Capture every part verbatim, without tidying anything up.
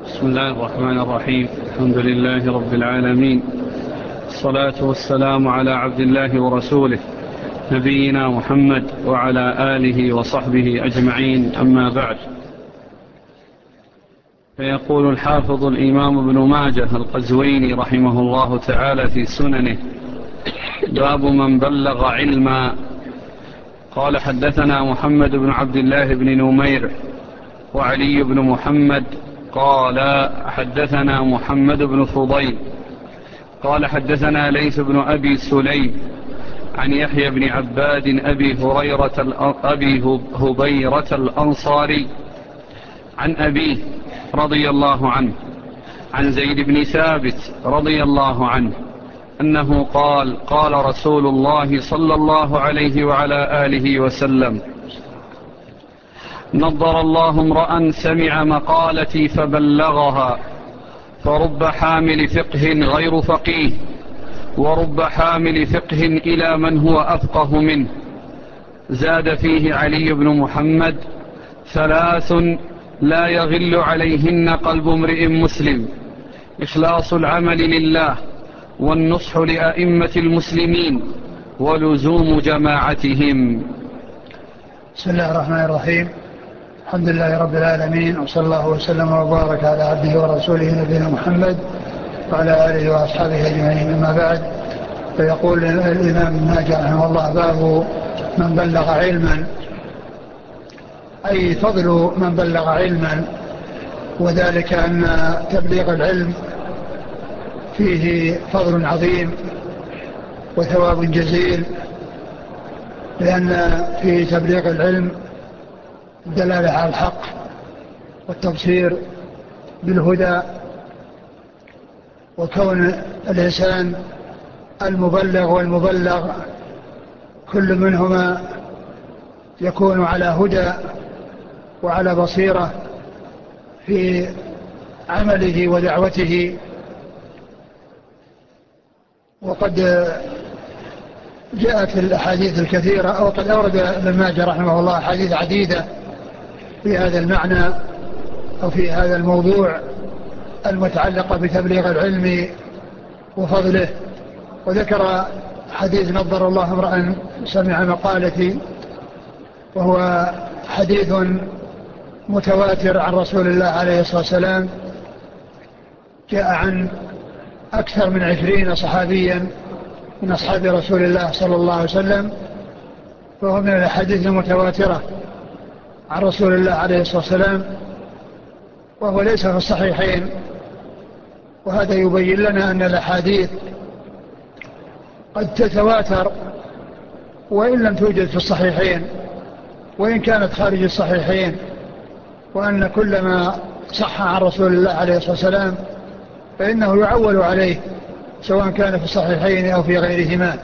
بسم الله الرحمن الرحيم. الحمد لله رب العالمين، الصلاة والسلام على عبد الله ورسوله نبينا محمد وعلى آله وصحبه أجمعين، أما بعد. فيقول الحافظ الإمام ابن ماجه القزويني رحمه الله تعالى في سننه: باب من بلغ علما. قال: حدثنا محمد بن عبد الله بن نمير وعلي بن محمد قال: حدثنا محمد بن فضيل قال: حدثنا ليث بن أبي سليم عن يحيى بن عباد أبي هريرة أبي هبيرة الأنصاري عن أبيه رضي الله عنه عن زيد بن ثابت رضي الله عنه أنه قال: قال رسول الله صلى الله عليه وعلى آله وسلم: نضر الله امرأ سمع مقالتي فبلغها، فرب حامل فقه غير فقيه، ورب حامل فقه إلى من هو أفقه منه. زاد فيه علي بن محمد: ثلاث لا يغل عليهن قلب امرئ مسلم: إخلاص العمل لله، والنصح لأئمة المسلمين، ولزوم جماعتهم. بسم الله الرحمن الرحيم. الحمد لله رب العالمين، وصلى الله وسلم وبارك على عبده ورسوله نبينا محمد وعلى آله وأصحابه أجمعين، أما بعد. فيقول الإمام ابن ماجه رحمه الله: باب من بلغ علما، أي فضل من بلغ علما، وذلك أن تبليغ العلم فيه فضل عظيم وثواب جزيل، لأن في تبليغ العلم الدلالة على الحق والتبصير بالهدى، وكون الإنسان المبلغ والمبلغ كل منهما يكون على هدى وعلى بصيرة في عمله ودعوته. وقد جاءت الأحاديث الكثيرة، وقد أورد ابن ماجه رحمه الله أحاديث عديدة في هذا المعنى أو في هذا الموضوع المتعلقة بتبليغ العلم وفضله. وذكر حديث: نضر الله امرأ سمع مقالتي، وهو حديث متواتر عن رسول الله عليه الصلاة والسلام، جاء عن أكثر من عشرين صحابيا من أصحاب رسول الله صلى الله عليه وسلم، وهو من الحديث المتواترة عن رسول الله عليه الصلاة والسلام، وهو ليس في الصحيحين. وهذا يبين لنا أن الأحاديث قد تتواتر وإن لم توجد في الصحيحين، وإن كانت خارج الصحيحين، وأن كل ما صح عن رسول الله عليه الصلاة والسلام فإنه يعول عليه، سواء كان في الصحيحين أو في غيرهما.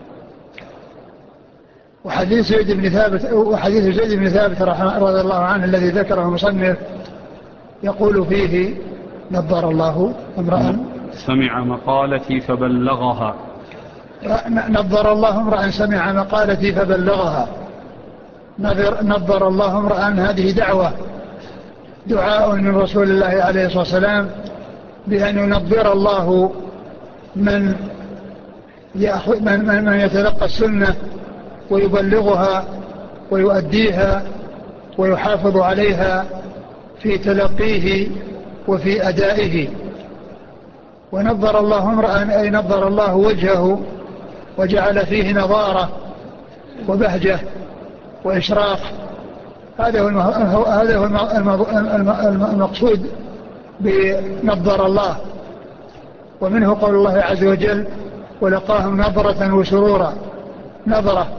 وحديث زيد بن ثابت وحديث زيد بن ثابت رضي الله عنه الذي ذكره المصنف يقول فيه: نضر الله امرأ سمع مقالتي فبلغها. نضر الله امرأ سمع مقالتي فبلغها. نضر الله امرأ، هذه دعوة، دعاء من رسول الله عليه الصلاة والسلام بأن ينضر الله من يأخذ من, من, من يتلقى السنة ويبلغها ويؤديها ويحافظ عليها في تلقيه وفي أدائه. ونضر الله امرأ، أي نضر الله وجهه وجعل فيه نضارة وبهجة وإشراق. هذا هو هذا هو المقصود بنضر الله. ومنه قول الله عز وجل: ولقاهم نظرة وسرورا، نظرة.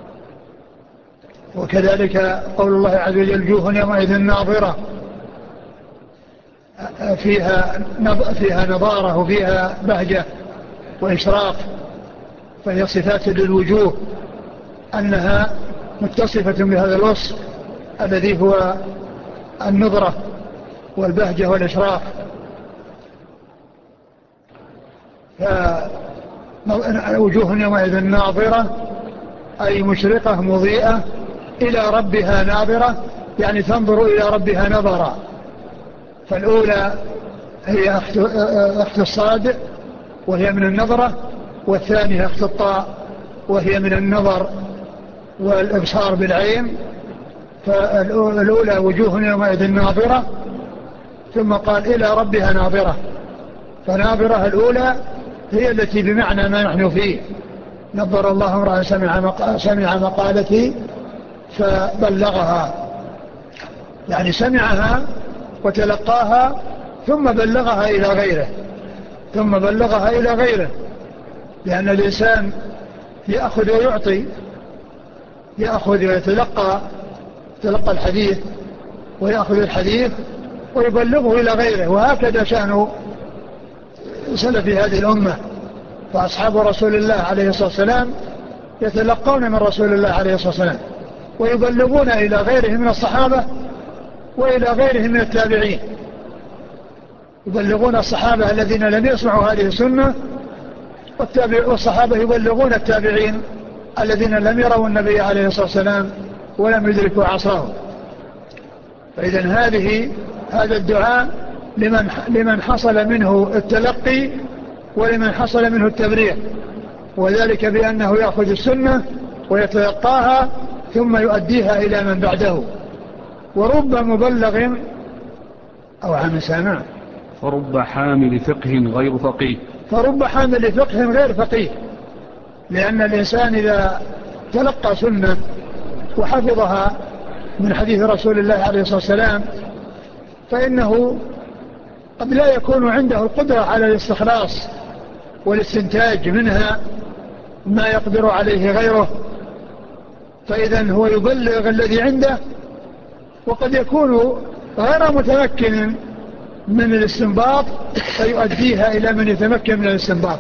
وكذلك قول الله عز وجل: وجوه يومئذ ناظرة، فيها فيها نضارة وفيها بهجة وإشراق. فهي صفات للوجوه أنها متصفة بهذا الوصف الذي هو النظرة والبهجة والإشراق. فوجوه يومئذ ناظرة، أي مشرقة مضيئة، إلى ربها ناظرة، يعني تنظر إلى ربها نظرا. فالأولى هي أخت الصاد وهي من النظرة، والثانية أخت الطاء وهي من النظر والإبصار بالعين. فالأولى وجوه يومئذ ناظرة، ثم قال إلى ربها ناظرة. فناظرة الأولى هي التي بمعنى ما نحن فيه، نظر الله امرأ سمع مقالتي فبلغها، يعني سمعها وتلقاها ثم بلغها إلى غيره ثم بلغها إلى غيره لأن الإنسان يأخذ ويعطي، يأخذ ويتلقى تلقى الحديث ويأخذ الحديث ويبلغه إلى غيره. وهكذا شأن سلف هذه الأمة، فأصحاب رسول الله عليه الصلاة والسلام يتلقون من رسول الله عليه الصلاة والسلام ويبلغون إلى غيره من الصحابة وإلى غيره من التابعين، يبلغون الصحابة الذين لم يسمعوا هذه السنة، والصحابة يبلغون التابعين الذين لم يروا النبي عليه الصلاة والسلام ولم يدركوا عصره. فإذن هذه هذا الدعاء لمن, لمن حصل منه التلقي ولمن حصل منه التبرير، وذلك بأنه يأخذ السنة ويتلقاها ثم يؤديها إلى من بعده. ورب مبلغ أو عام سامع فرب حامل فقه غير فقيه فرب حامل فقه غير فقيه لأن الإنسان إذا تلقى سنة وحفظها من حديث رسول الله عليه الصلاة والسلام فإنه قد لا يكون عنده القدرة على الاستخلاص والاستنتاج منها ما يقدر عليه غيره، فإذن هو يبلغ الذي عنده، وقد يكون غير متمكن من الاستنباط فيؤديها إلى من يتمكن من الاستنباط.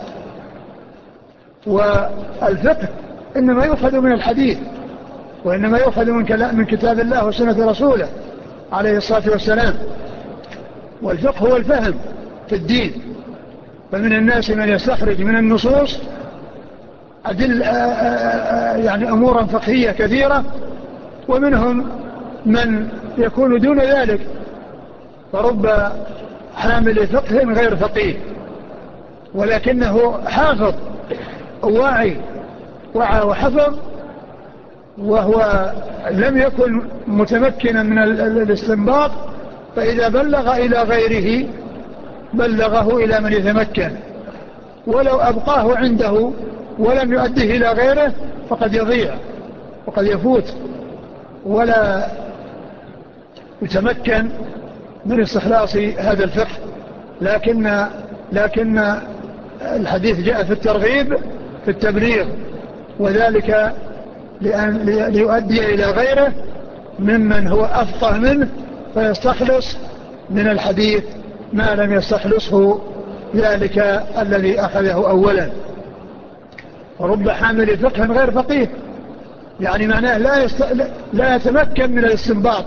والفقه إنما يؤخذ من الحديث، وإنما يؤخذ من كتاب الله وسنة رسوله عليه الصلاة والسلام. والفقه هو الفهم في الدين، فمن الناس من يستخرج من النصوص أدل يعني أمورا فقهية كثيرة، ومنهم من يكون دون ذلك. فرب حامل فقه غير فقيه ولكنه حافظ واعي، وعى وحفظ، وهو لم يكن متمكنا من الاستنباط، فإذا بلغ إلى غيره بلغه إلى من يتمكن، ولو أبقاه عنده ولم يؤده إلى غيره فقد يضيع وقد يفوت ولا يتمكن من استخلاص هذا الفقه. لكن لكن الحديث جاء في الترغيب في التبليغ، وذلك لأن ليؤدي إلى غيره ممن هو أفقه منه فيستخلص من الحديث ما لم يستخلصه ذلك الذي أخذه أولا. ورب حامل فقه غير فقيه يعني معناه لا, يست... لا يتمكن من الاستنباط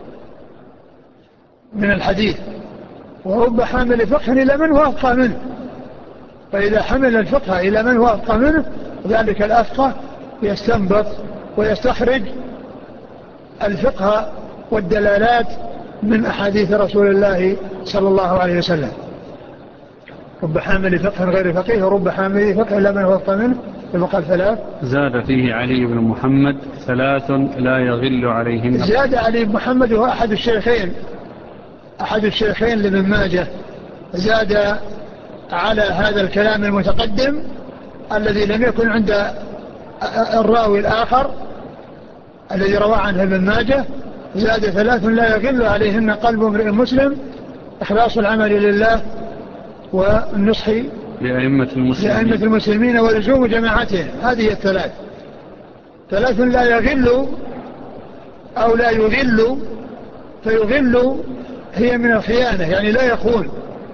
من الحديث. ورب حامل فقه إلى من هو أفقه منه، فإذا حمل الفقه إلى من هو أفقه منه ذلك الأفقه يستنبط ويستخرج الفقه والدلالات من أحاديث رسول الله صلى الله عليه وسلم. رب حامل فقه غير فقيه ورب حامل فقه إلى من هو أفقه منه. المقال ثلاث زاد فيه علي بن محمد ثلاث لا يغل عليهن. زاد علي بن محمد وهو أحد الشيخين أحد الشيخين لابن ماجه، زاد على هذا الكلام المتقدم الذي لم يكن عند الراوي الآخر الذي روى عنه ابن ماجه، زاد ثلاث لا يغل عليهن قلب امرئ مسلم، إخلاص العمل لله والنصح لأئمة المسلمين, لأئمة المسلمين ولزوم جماعتهم. هذه الثلاث ثلاث لا يغل أو لا يغل، فيغل هي من الخيانة يعني لا يخون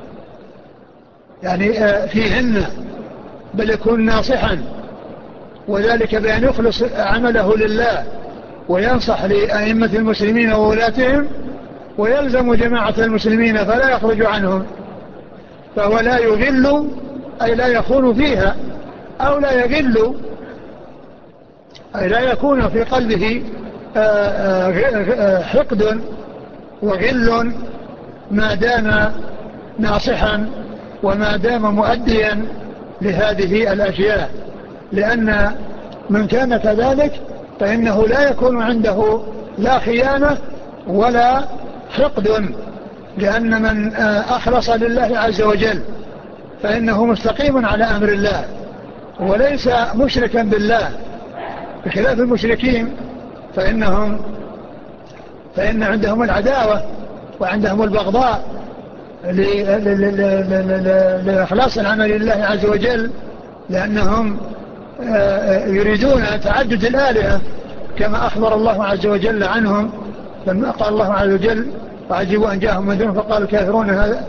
يعني فيهن، بل يكون ناصحا، وذلك بأن يخلص عمله لله وينصح لأئمة المسلمين وولاتهم ويلزم جماعة المسلمين فلا يخرج عنهم. فهو لا يغل أي لا يخون فيها، أو لا يغل أي لا يكون في قلبه حقد وغل ما دام ناصحا وما دام مؤديا لهذه الأشياء، لأن من كان كذلك فإنه لا يكون عنده لا خيانة ولا حقد، لأن من أخلص لله عز وجل فإنه مستقيم على أمر الله وليس مشركا بالله، بخلاف المشركين فإنهم فإن عندهم العداوة وعندهم البغضاء لإخلاص العمل لله عز وجل، لأنهم يريدون تعدد الآلهة كما أخبر الله عز وجل عنهم، لما قال الله عز وجل وعجبوا أن جاءهم منذر فقال الكافرون هذا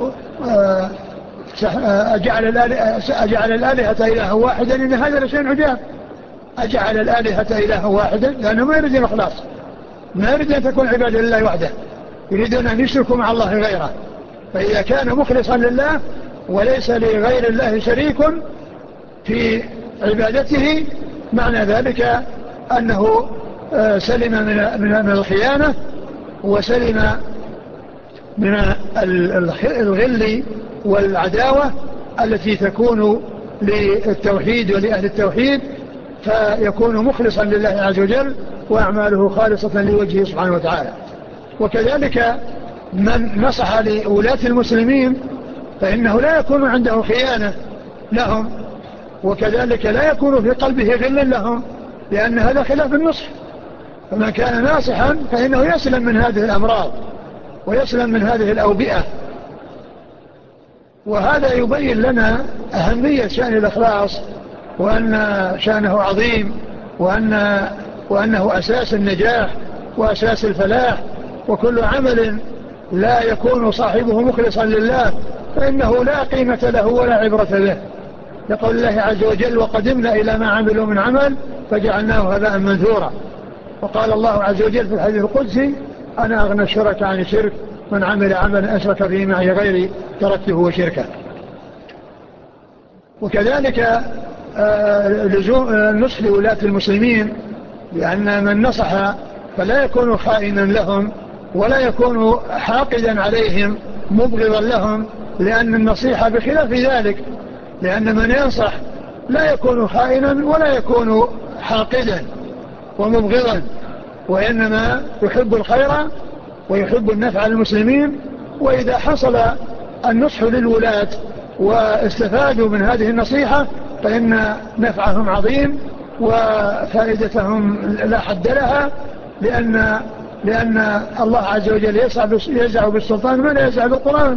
أجعل الآلهة, أجعل الآلهة إله واحدا إن هذا لشيء عجاب. أجعل الآلهة إله واحدا لأنه ما يريد الإخلاص، ما يريد أن تكون عبادة لله وحده، يريدون أن يشركوا مع الله غيره. فإذا كان مخلصا لله وليس لغير الله شريك في عبادته معنى ذلك أنه سلم من الخيانة وسلم من الغل والعداوة التي تكون للتوحيد ولأهل التوحيد، فيكون مخلصا لله عز وجل وأعماله خالصة لوجهه سبحانه وتعالى. وكذلك من نصح لولاة المسلمين فإنه لا يكون عنده خيانة لهم، وكذلك لا يكون في قلبه غل لهم، لأن هذا خلاف النصح. فمن كان ناصحا فإنه يسلم من هذه الأمراض ويسلم من هذه الأوبئة. وهذا يبين لنا أهمية شأن الإخلاص، وأن شأنه عظيم، وأن وأنه أساس النجاح وأساس الفلاح. وكل عمل لا يكون صاحبه مخلصا لله فإنه لا قيمة له ولا عبرة به، لقول الله عز وجل وقدمنا إلى ما عملوا من عمل فجعلناه هباء منثورا. وقال الله عز وجل في الحديث القدسي أنا أغنى الشرك عن الشرك من عمل عملا أشرك فيه معي غيري تركته وشركه. وكذلك لزوم النصح لولاة المسلمين، لأن من نصح فلا يكون خائنا لهم ولا يكون حاقدا عليهم مبغضا لهم، لأن النصيحة بخلاف ذلك، لأن من ينصح لا يكون خائنا ولا يكون حاقدا ومبغضا، وإنما يحب الخير ويحب النفع للمسلمين. وإذا حصل النصح للولاة واستفادوا من هذه النصيحة فإن نفعهم عظيم وفائدتهم لا حد لها، لأن, لأن الله عز وجل يزع بالسلطان ما لا يزع بالقرآن.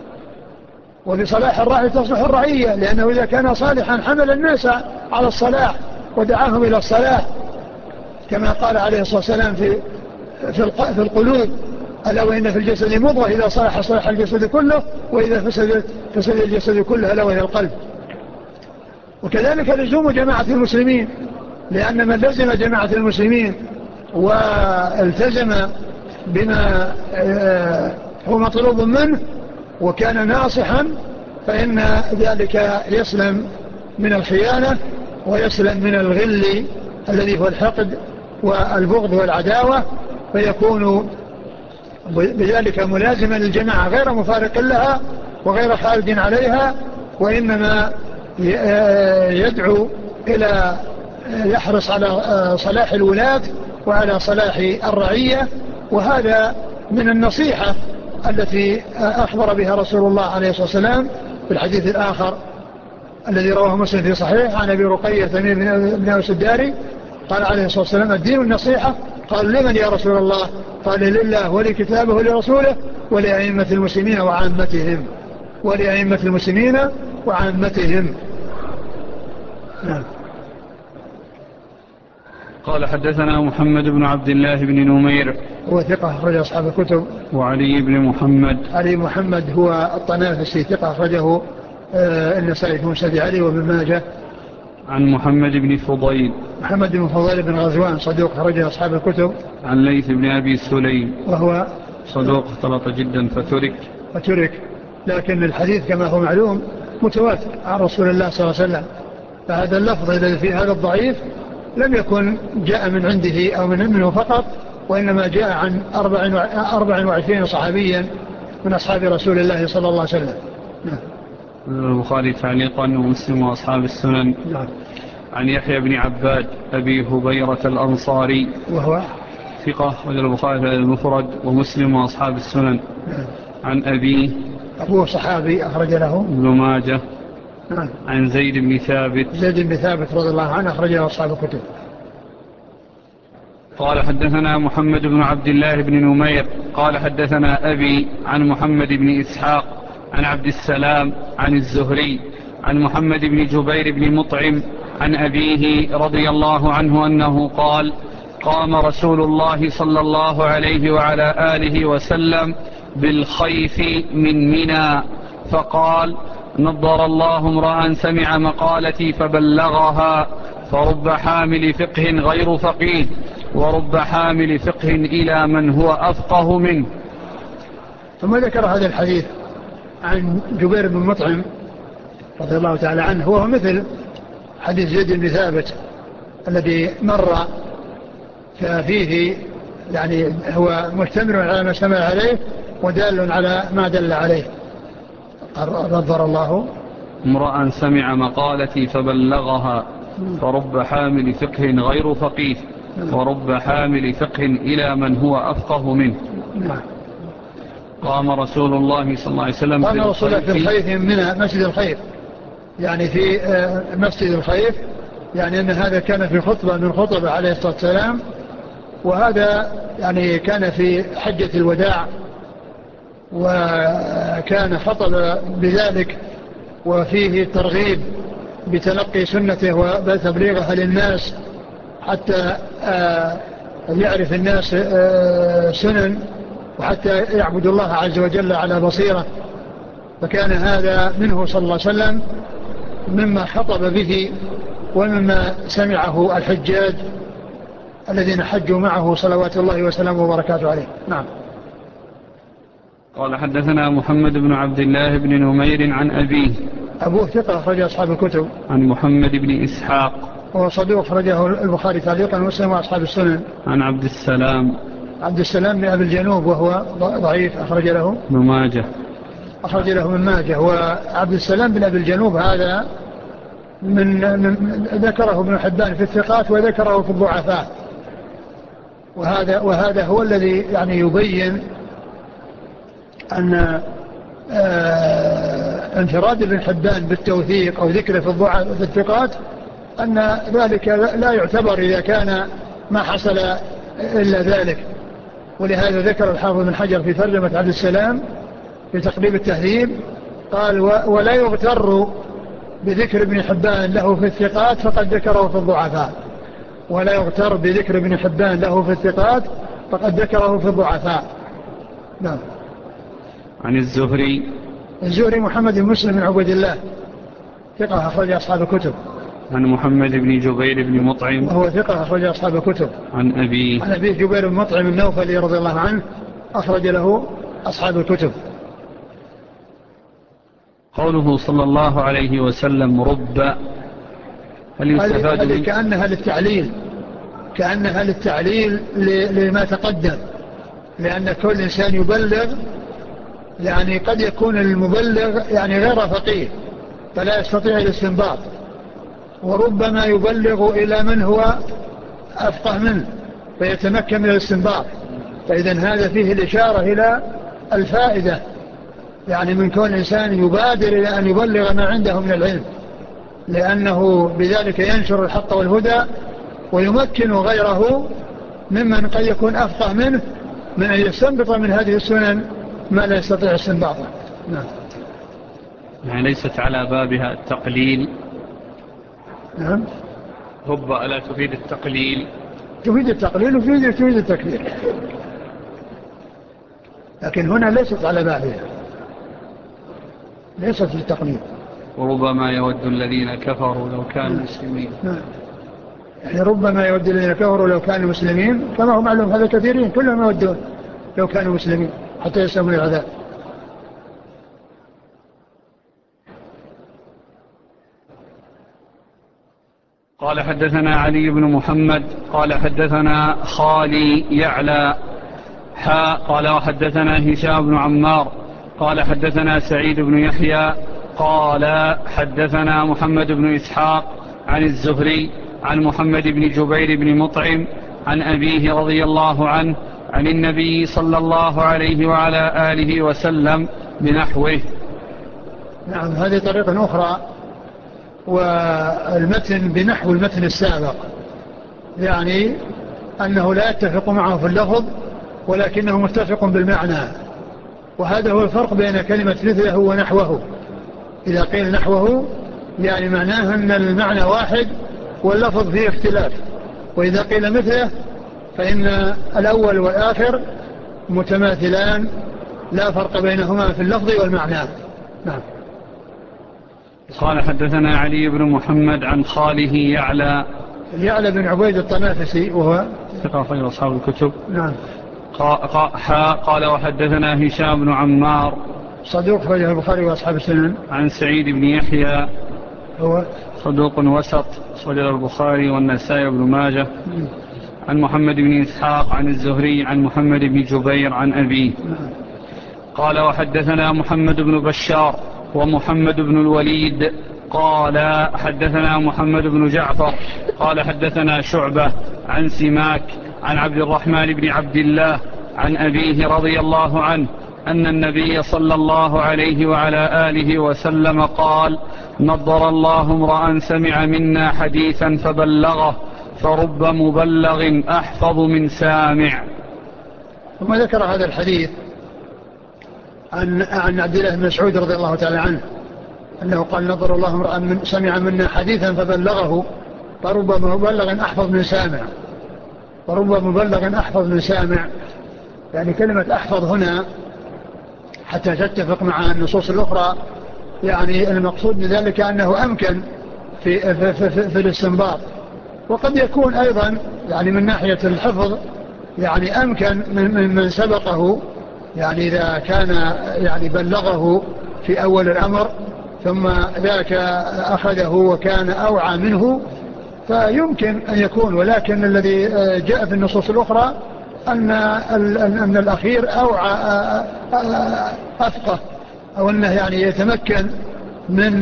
وبصلاح الراعي تصلح الرعية، لأنه إذا كان صالحا حمل الناس على الصلاح ودعاهم إلى الصلاح، كما قال عليه الصلاة والسلام في, في القلوب ألا وإن في الجسد مضغة إذا صلح صلح الجسد كله وإذا فسد فسد الجسد كله ألا وهي القلب. وكذلك لزوم جماعة المسلمين، لأن من لزم جماعة المسلمين والتزم بما هو مطلوب منه وكان ناصحا فإن ذلك يسلم من الخيانة ويسلم من الغل الذي هو الحقد والبغض والعداوة، فيكون بذلك ملازما للجماعة غير مفارق لها وغير خارج عليها، وإنما يدعو إلى يحرص على صلاح الولاة وعلى صلاح الرعية. وهذا من النصيحة التي أخبر بها رسول الله عليه الصلاة والسلام في الحديث الآخر الذي رواه مسلم في صحيح عن أبي رقية تميم بن أوس الداري قال عليه الصلاة والسلام الدين النصيحة. قال لمن يا رسول الله؟ قال لله ولكتابه ولرسوله ولأئمة المسلمين وعامتهم ولأئمة المسلمين وعامتهم. نعم. قال حدثنا محمد بن عبد الله بن نمير هو ثقة أخرج أصحاب الكتب. وعلي بن محمد علي محمد هو الطنافسي ثقة أخرجه النسائي في مسند علي وابن ماجه. عن محمد بن فضيل محمد بن فضيل بن غزوان صدوق أخرج أصحاب الكتب. عن ليث بن أبي سليم وهو صدوق اختلط جدا فترك فترك لكن الحديث كما هو معلوم متواتر عن رسول الله صلى الله عليه وسلم. فهذا اللفظ الذي في هذا الضعيف لم يكن جاء من عنده أو من منه فقط، وإنما جاء عن أربع وعشرين صحابيا من أصحاب رسول الله صلى الله عليه وسلم. نعم. البخاري تعليقا ومسلم وأصحاب السنن. نعم. عن يحيى بن عباد أبي هبيرة الأنصاري وهو ثقة وجل البخاري المفرد ومسلم وأصحاب السنن. نعم. عن أبيه أبوه صحابي أخرج له ابن ماجه. نعم. عن زيد بن ثابت زيد بن ثابت رضي الله عنه أخرج له أصحاب الكتب. قال حدثنا محمد بن عبد الله بن نمير قال حدثنا أبي عن محمد بن إسحاق عن عبد السلام عن الزهري عن محمد بن جبير بن مطعم عن أبيه رضي الله عنه أنه قال قام رسول الله صلى الله عليه وعلى آله وسلم بالخيف من منى فقال نضر الله امرأ سمع مقالتي فبلغها فرب حامل فقه غير فقيه ورب حامل فقه إلى من هو أفقه منه. ثم ذكر هذا الحديث عن جبير بن مطعم رضي الله تعالى عنه هو مثل حديث زيد بن ثابت الذي مر فيه يعني هو مشتمل على ما اشتمل عليه ودال على ما دل عليه. نضر الله امرأ سمع مقالتي فبلغها فرب حامل فقه غير فقيه ورب حامل فقه إلى من هو أفقه منه. قام رسول الله صلى الله عليه وسلم قام رسول الله في الخيف من مسجد الخيف يعني في مسجد الخيف يعني أن هذا كان في خطبة من خطبة عليه الصلاة والسلام وهذا يعني كان في حجة الوداع وكان خطب بذلك وفيه ترغيب بتلقي سنته وتبليغها للناس حتى يعرف الناس سنن وحتى يعبد الله عز وجل على بصيرة. فكان هذا منه صلى الله عليه وسلم مما خطب به ومما سمعه الحجاج الذين حجوا معه صلوات الله وسلامه وبركاته عليه. نعم. قال حدثنا محمد بن عبد الله بن نمير عن أبيه أبوه ثقة أخرج أصحاب الكتب. عن محمد بن إسحاق هو صدوق أخرجه البخاري تعليقا ومسلم وأصحاب السنن. عن عبد السلام عبد السلام بن أبي الجنوب وهو ضعيف أخرج له ابن ماجه أخرج له من ماجه. وعبد السلام بن أبي الجنوب هذا من, من ذكره ابن حبان في الثقات وذكره في الضعفاء وهذا, وهذا هو الذي يعني يبين أن آه انفراد ابن حبان بالتوثيق أو ذكره في الضعفاء في الثقات أن ذلك لا يعتبر إذا كان ما حصل إلا ذلك. ولهذا ذكر الحافظ بن حجر في ترجمة عبد السلام في تقريب التهذيب قال ولا يغتر بذكر ابن حبان له في الثقات فقد ذكره في الضعفاء. ولا يغتر بذكر ابن حبان له في الثقات فقد ذكره في الضعفاء. نعم. عن الزهري الزهري محمد بن مسلم بن عبد الله ثقة أخرج أصحاب الكتب. عن محمد بن جبير بن مطعم وهو ثقة أخرج أصحاب الكتب. عن أبيه عن أبيه جبير بن مطعم النوفلي رضي الله عنه أخرج له أصحاب الكتب. قوله صلى الله عليه وسلم رب هل يستفاد هذه كأنها للتعليل كأنها للتعليل لما تقدم لأن كل إنسان يبلغ يعني قد يكون المبلغ يعني غير فقيه فلا يستطيع الاستنباط وربما يبلغ إلى من هو أفقه منه فيتمكن من الاستنباط. فإذن هذا فيه الإشارة إلى الفائدة يعني من كون إنسان يبادر إلى أن يبلغ ما عنده من العلم لأنه بذلك ينشر الحق والهدى ويمكن غيره ممن قد يكون أفقه منه من أن يستنبط من هذه السنن ما لا يستطيع استنباطه. نعم. يعني ليست على بابها التقليل. نعم. رب ألا تفيد التقليل؟ تفيد التقليل وتفيد تفيد التكليل لكن هنا ليست على بابها ليست في التقليل. وربما يود الذين كفروا لو كانوا مسلمين. نعم. يعني ربما يود الذين كفروا لو كانوا مسلمين كما هو معلوم هذا كثيرين كلهم يودون لو كانوا مسلمين حتى يسلموا العذاب. قال حدثنا علي بن محمد قال حدثنا خالي يعلى حاء قال وحدثنا هشام بن عمار قال حدثنا سعيد بن يحيى قال حدثنا محمد بن إسحاق عن الزهري عن محمد بن جبير بن مطعم عن أبيه رضي الله عنه عن النبي صلى الله عليه وعلى آله وسلم بنحوه. نعم، هذه طريقة أخرى، والمتن بنحو المتن السابق، يعني أنه لا يتفق معه في اللفظ ولكنه متفق بالمعنى، وهذا هو الفرق بين كلمة مثله ونحوه. إذا قيل نحوه يعني معناه أن المعنى واحد واللفظ فيه اختلاف، وإذا قيل مثله فإن الأول والآخر متماثلان لا فرق بينهما في اللفظ والمعنى. نعم. قال حدثنا علي بن محمد عن خاله يعلى يعلى بن عبيد الطنافسي وهو ثقة أخرجه أصحاب الكتب. نعم. قال وحدثنا هشام بن عمار صدوق أخرجه البخاري وأصحاب السنن. عن سعيد بن يحيى هو صدوق وسط أخرجه البخاري والنسائي بن ماجه. عن محمد بن إسحاق عن الزهري عن محمد بن جبير عن أبيه. قال وحدثنا محمد بن بشار ومحمد بن الوليد قال حدثنا محمد بن جعفر قال حدثنا شعبة عن سماك عن عبد الرحمن بن عبد الله عن أبيه رضي الله عنه أن النبي صلى الله عليه وعلى آله وسلم قال: نضر الله امرأ سمع منا حديثا فبلغه فرب مبلغ أحفظ من سامع. ثم ذكر هذا الحديث عن عن عبد الله بن مسعود رضي الله تعالى عنه أنه قال: نضر الله امرأ سمع منا حديثا فبلغه فرب مبلغ أحفظ من سامع. فرب مبلغ أحفظ من سامع، يعني كلمة أحفظ هنا حتى تتفق مع النصوص الأخرى، يعني المقصود بذلك أنه أمكن في, في, في, في, في الاستنباط، وقد يكون أيضا يعني من ناحية الحفظ يعني أمكن من من سبقه، يعني إذا كان يعني بلغه في أول الأمر ثم ذاك أخذه وكان أوعى منه فيمكن أن يكون. ولكن الذي جاء في النصوص الأخرى أن, أن الأخير أوعى أفقه، أو أنه يعني يتمكن من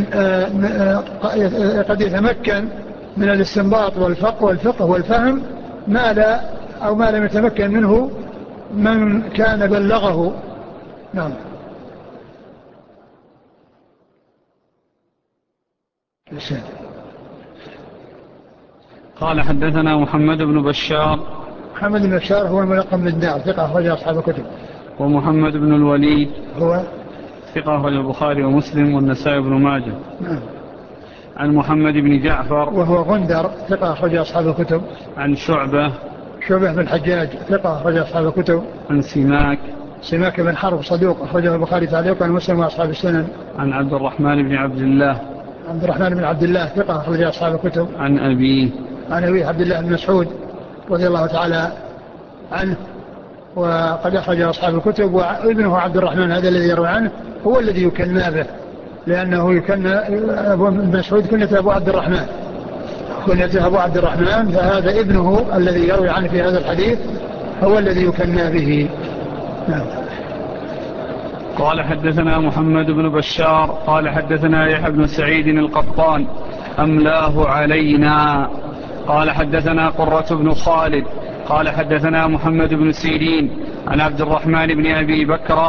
قد يتمكن من الاستنباط والفقه والفقه والفهم ما لا أو ما لم يتمكن منه من كان بلغه. نعم. قال حدثنا محمد بن بشار. محمد بن بشار هو الملقب بالدار، ثقة أخرج أصحاب الكتب. ومحمد بن الوليد هو ثقة أخرج البخاري ومسلم والنسائي بن ماجه. نعم. عن محمد بن جعفر وهو غندر، ثقة أخرج أصحاب الكتب. عن شعبة شعبة بن الحجاج، ثقة أخرج أصحاب الكتب. عن سماك سماك بن حرب صدوق أخرجه البخاري تعليقا ومسلم وأصحاب السنن. عن عبد الرحمن بن عبد الله عبد الرحمن بن عبد الله ثقة أخرج أصحاب الكتب. عن أبيه عن أبيه عبد الله بن مسعود رضي الله تعالى عنه وقد أخرج أصحاب الكتب. وابنه عبد الرحمن هذا الذي يروي عنه هو الذي يكنى به، لأنه يكنى أبو مسعود كنية أبو عبد الرحمن كنية أبو عبد الرحمن فهذا ابنه الذي يروي عنه في هذا الحديث هو الذي يكنى به. نعم. قال حدثنا محمد بن بشار قال حدثنا يحيى بن سعيد القطان أملاه علينا قال حدثنا قرة بن خالد قال حدثنا محمد بن سيرين عن عبد الرحمن بن أبي بكرة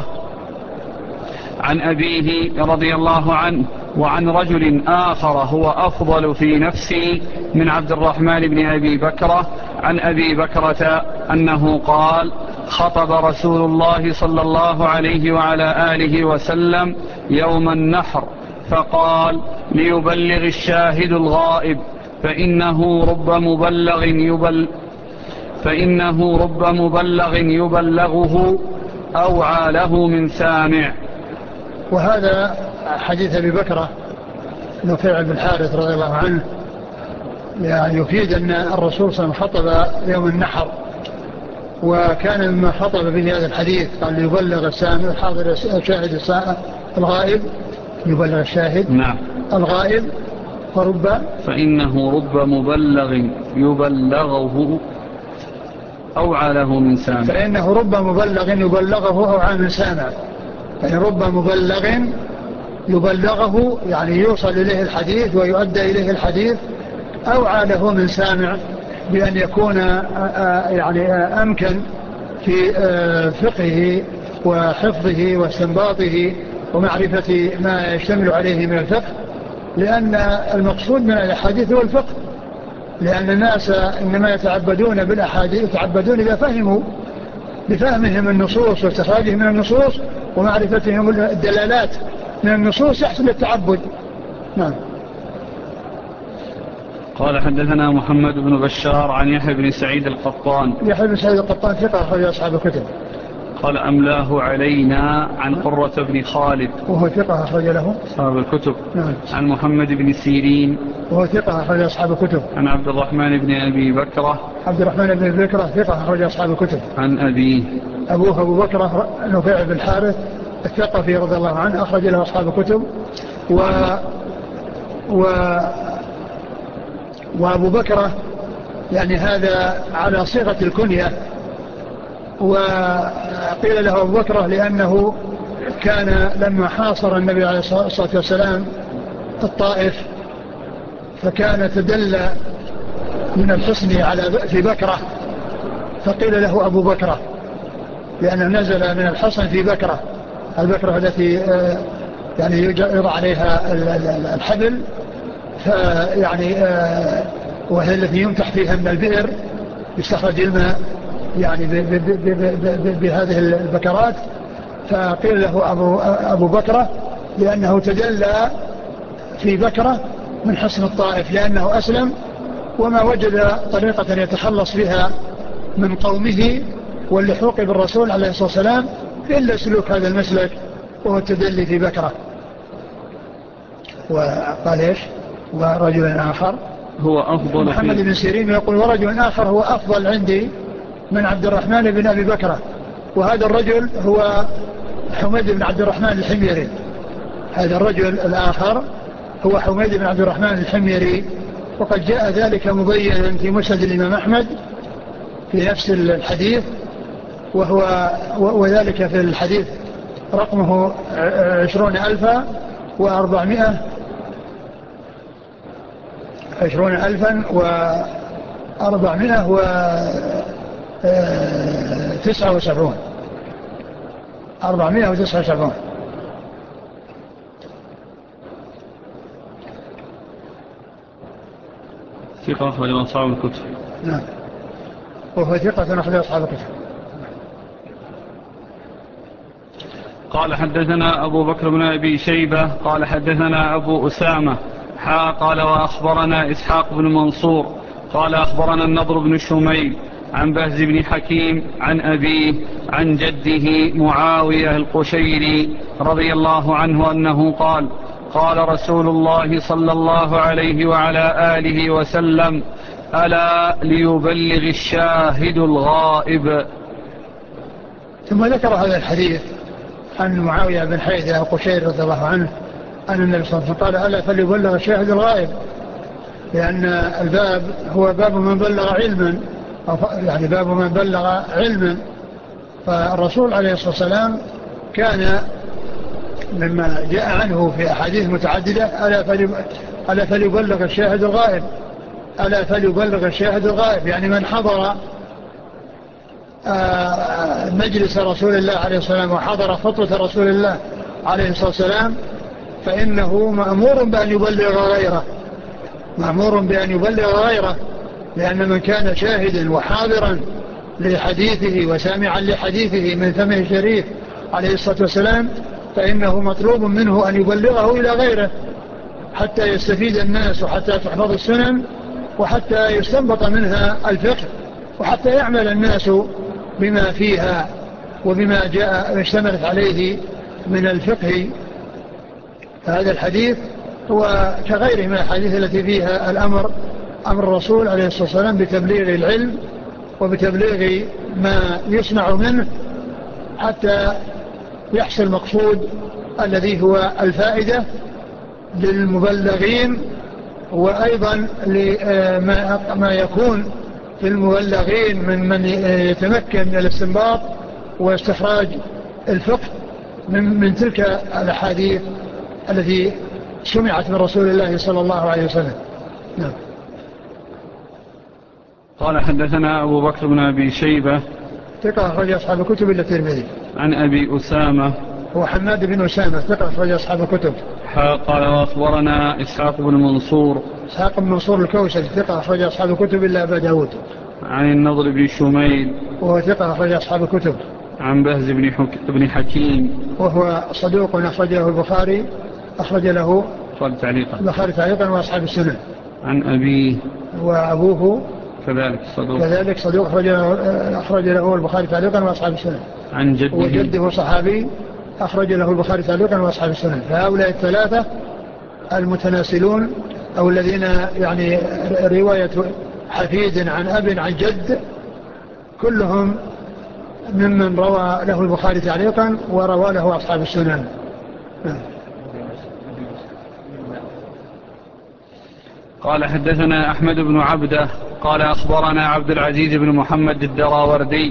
عن أبيه رضي الله عنه وعن رجل آخر هو أفضل في نفسي من عبد الرحمن بن أبي بكرة عن أبي بكرة أنه قال: خطب رسول الله صلى الله عليه وعلى آله وسلم يوم النحر فقال: ليبلغ الشاهد الغائب فإنه رب مبلغ يبل فإنه رب مبلغ يبلغه أوعى له من سامع. وهذا حديث أبي بكرة نفيع بن الحارث رضي الله عنه يعني يفيد أن الرسول صلى الله عليه وسلم خطب يوم النحر، وكان مما خطب به هذا الحديث قال: ليبلغ السامع حاضر الشاهد السائل الغائب يبلغ الشاهد نعم الغائب فرب فإنه رب مبلغ يبلغه أوعى له من سامع. فإنه رب مبلغ يبلغه أوعى من سامع. يعني رب مبلغ يبلغه يعني يوصل إليه الحديث ويؤدى إليه الحديث، أوعى له من سامع بأن يكون يعني أمكن في فقهه وحفظه واستنباطه ومعرفة ما يشتمل عليه من الفقه، لأن المقصود من الأحاديث هو الفقه، لأن الناس إنما يتعبدون بالأحاديث يتعبدون إذا فهموا بفهمهم النصوص واستخراجهم من النصوص ومعرفتهم الدلالات من النصوص يحصل التعبد. نعم. قال حدثنا محمد بن بشار عن يحيى بن سعيد القطان. يحيى بن سعيد القطان ثقة أخرج أصحاب الكتب. قال أملاه علينا عن قرة بن خالد وهو ثقة أخرج له أصحاب الكتب. نعم. عن محمد بن سيرين وهو ثقة أخرج أصحاب الكتب. عن عبد الرحمن بن أبي بكرة عبد الرحمن بن أبي بكرة ثقة أخرج أصحاب الكتب. عن أبيه أبوه أبو بكرة نفيع بن الحارث الثقفي رضي الله عنه أخرج له أصحاب الكتب. و... و... وأبو بكرة يعني هذا على صيغة الكنية، وقيل له أبو بكرة لأنه كان لما حاصر النبي عليه الصلاة والسلام الطائف فكان تدلى من الحصن على في بكرة فقيل له أبو بكرة، لأنه نزل من الحصن في بكرة، البكرة التي يعني يضع عليها الحبل فيعني وهي التي يمتح فيها من البئر يستخرج الماء يعني بهذه البكرات، فقيل له أبو, أبو بكرة لأنه تدلى في بكرة من حصن الطائف، لأنه أسلم وما وجد طريقة يتخلص بها من قومه واللحوق بالرسول عليه الصلاة والسلام إلا سلوك هذا المسلك وهو التدلي في بكرة. وقال إيش؟ ورجل آخر هو أفضل محمد بن سيرين يقول ورجل آخر هو أفضل عندي من عبد الرحمن بن أبي بكرة، وهذا الرجل هو حميد بن عبد الرحمن الحميري. هذا الرجل الآخر هو حميد بن عبد الرحمن الحميري، وقد جاء ذلك مبينا في مسند الإمام أحمد في نفس الحديث، وهو وذلك في الحديث رقمه عشرون ألفا وأربعمائة عشرون ألفا وأربعمائة وتسعة وسبعون أربعمائة وتسعة وسبعون. ثقة أخرج أصحاب الكتب. نعم. وهو ثقة أخرج أصحاب الكتب. قال حدثنا أبو بكر بن أبي شيبة قال حدثنا أبو أسامة حا قال وأخبرنا إسحاق بن منصور قال أخبرنا النضر بن شميل عن بهز بن حكيم عن أبيه عن جده معاوية القشيري رضي الله عنه أنه قال قال رسول الله صلى الله عليه وعلى آله وسلم ألا ليبلغ الشاهد الغائب. ثم ذكر هذا الحديث عن معاوية بن حيدة القشيري رضي الله عنه أن النبي صلى الله عليه وسلم قال ألا فليبلغ الشاهد الغائب، لأن الباب هو باب من بلغ علما، يعني باب من بلغ علما. فالرسول عليه الصلاة والسلام كان مما جاء عنه في أحاديث متعددة ألا فليبلغ الشاهد الغائب، ألا فليبلغ الشاهد الغائب، يعني من حضر مجلس رسول الله عليه الصلاة والسلام وحضر خطبة رسول الله عليه الصلاة والسلام فإنه مأمور بأن يبلغ غيره، مأمور بأن يبلغ غيره، لأن من كان شاهدا وحاضرا لحديثه وسامعا لحديثه من فمه الشريف عليه الصلاة والسلام فإنه مطلوب منه أن يبلغه إلى غيره حتى يستفيد الناس وحتى تحفظ السنن وحتى يستنبط منها الفقه وحتى يعمل الناس بما فيها وبما جاء اشتملت عليه من الفقه. هذا الحديث هو كغيره من الحديث التي فيها الأمر أمر الرسول عليه الصلاة والسلام بتبليغ العلم وبتبليغ ما يسمع منه حتى يحصل مقصود الذي هو الفائدة للمبلغين، وأيضا لما يكون في المبلغين من من يتمكن من الاستنباط واستخراج الفقه من, من تلك الأحاديث التي سمعت من رسول الله صلى الله عليه وسلم. نعم. قال حدثنا أبو بكر بن أبي شيبة ثقة أخرج أصحاب الكتب إلا الترمذي. عن أبي أسامة هو حماد بن أسامة ثقة أخرج أصحاب الكتب. قال وأخبرنا إسحاق بن منصور إسحاق بن منصور الكوسج ثقة أخرج أصحاب الكتب إلا أبا داود. عن النضر بن شميل وهو ثقة أخرج أصحاب الكتب. عن بهز بن, حك... بن حكيم وهو صدوق أخرج له البخاري أخرج له تعليقا البخاري تعليقا وأصحاب السنن. عن أبيه وأبوه كذلك صدوق كذلك صدوق أخرج له, أخرج له البخاري تعليقا وأصحاب السنن. عن جده وجده صحابي أخرج له البخاري تعليقا وأصحاب السنن. فهؤلاء الثلاثة المتناسلون أو الذين يعني رواية حفيد عن أب عن جد كلهم ممن روى له البخاري تعليقا وروى له أصحاب السنن. قال حدثنا أحمد بن عبده قال أخبرنا عبد العزيز بن محمد الدراوردي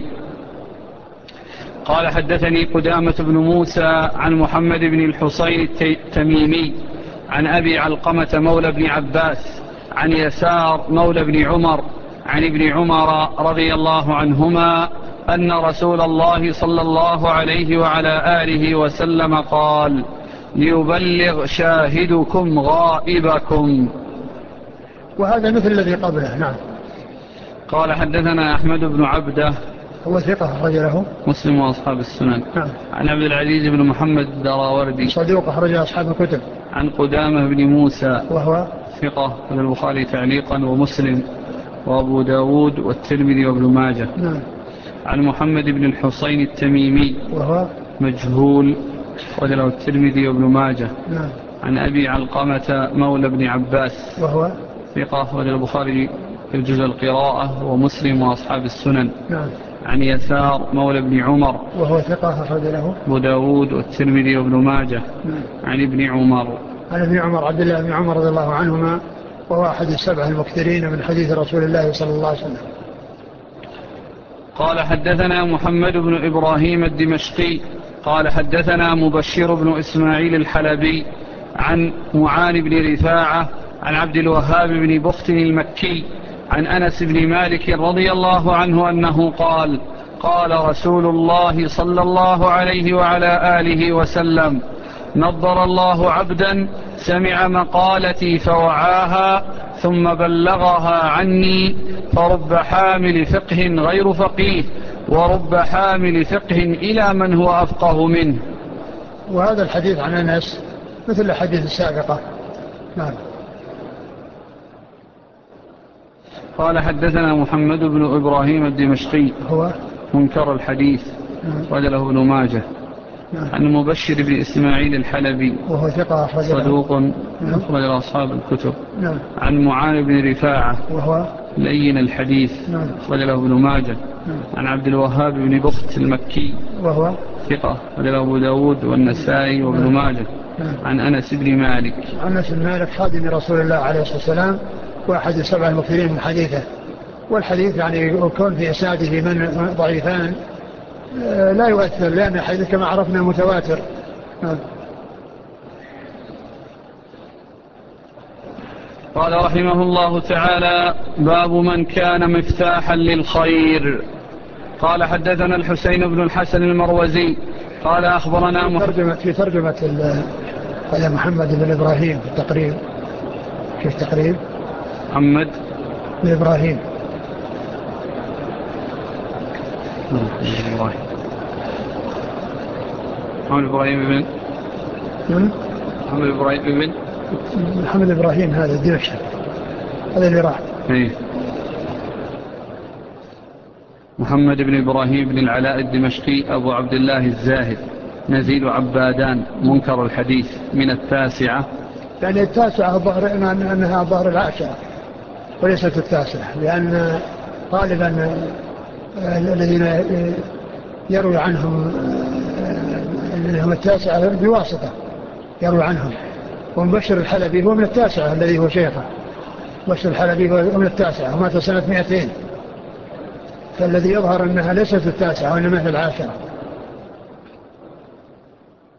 قال حدثني قدامة بن موسى عن محمد بن الحصين التميمي عن أبي علقمة مولى بن عباس عن يسار مولى بن عمر عن ابن عمر رضي الله عنهما أن رسول الله صلى الله عليه وعلى آله وسلم قال ليبلغ شاهدكم غائبكم. وهذا مثل الذي قبله. نعم. قال حدثنا أحمد بن عبده هو ثقة أخرج له مسلم وأصحاب السنن. نعم. عن عبد العزيز بن محمد الدراوردي صدوق أخرج أصحاب الكتب. عن قدامة بن موسى وهو ثقة من البخاري تعليقا ومسلم وأبو داود والترمذي وابن ماجه. نعم. عن محمد بن الحصين التميمي وهو مجهول وله الترمذي وابن ماجه. نعم. عن أبي علقمة مولى بن عباس وهو ثقة وله البخاري في الجزء القراءة ومسلم وأصحاب السنن. نعم. عن يسار مولى بن عمر وهو ثقة أخرج له أبو داود والترمذي وابن ماجه. نعم. عن ابن عمر عن ابن عمر عبد الله بن عمر رضي الله عنهما وهو أحد السبع المكثرين من حديث رسول الله صلى الله عليه وسلم. قال حدثنا محمد بن إبراهيم الدمشقي قال حدثنا مبشر بن إسماعيل الحلبي عن معان بن رفاعة عن عبد الوهاب بن بخت المكي عن أنس بن مالك رضي الله عنه أنه قال قال رسول الله صلى الله عليه وعلى آله وسلم نضر الله عبدا سمع مقالتي فوعاها ثم بلغها عني فرب حامل فقه غير فقيه ورب حامل فقه إلى من هو أفقه منه. وهذا الحديث عن أنس مثل الحديث السابقة. نعم. قال حدثنا محمد بن إبراهيم الدمشقي هو منكر الحديث وجله ابن ماجه. نعم. عن مبشر بن إسماعيل الحلبي وهو ثقة صدوق أخرج أصحاب الكتب. نعم. عن معان بن رفاعة وهو لين الحديث نعم. أخرج له ابن ماجه. نعم. عن عبد الوهاب بن بخت المكي وهو ثقة أخرج له أبو داود والنسائي وابن نعم. ماجه. نعم. عن أنس بن مالك أنس بن مالك خادم رسول الله عليه الصلاة والسلام وأحد السبع المكثرين من حديثه. والحديث يعني يكون في إسناده من ضعيفان لا يؤثر لأن الحديث كما عرفنا متواتر. قال رحمه الله تعالى باب من كان مفتاحا للخير. قال حدثنا الحسين بن الحسن المروزي قال أخبرنا محمد في ترجمة هذا محمد بن إبراهيم في التقريب. كيف تقريب محمد بن إبراهيم محمد إبراهيم بن محمد إبراهيم بن محمد إبراهيم هذا الدمشق هذا اللي راح. ايه محمد بن إبراهيم بن العلاء الدمشقي أبو عبد الله الزاهد نزيل عبادان منكر الحديث من التاسعة. يعني التاسعة ظهر أنها ظهر العاشرة وليست التاسعة لأن غالبا الذين يروي عنهم هم التاسعة بواسطة يروي عنهم. ومبشر الحلبي هو من التاسعة الذي هو شيخه. مبشر الحلبي هو من التاسعة ومات سنة مئتين فالذي يظهر أنها ليست التاسعة وإنما هي العاشرة.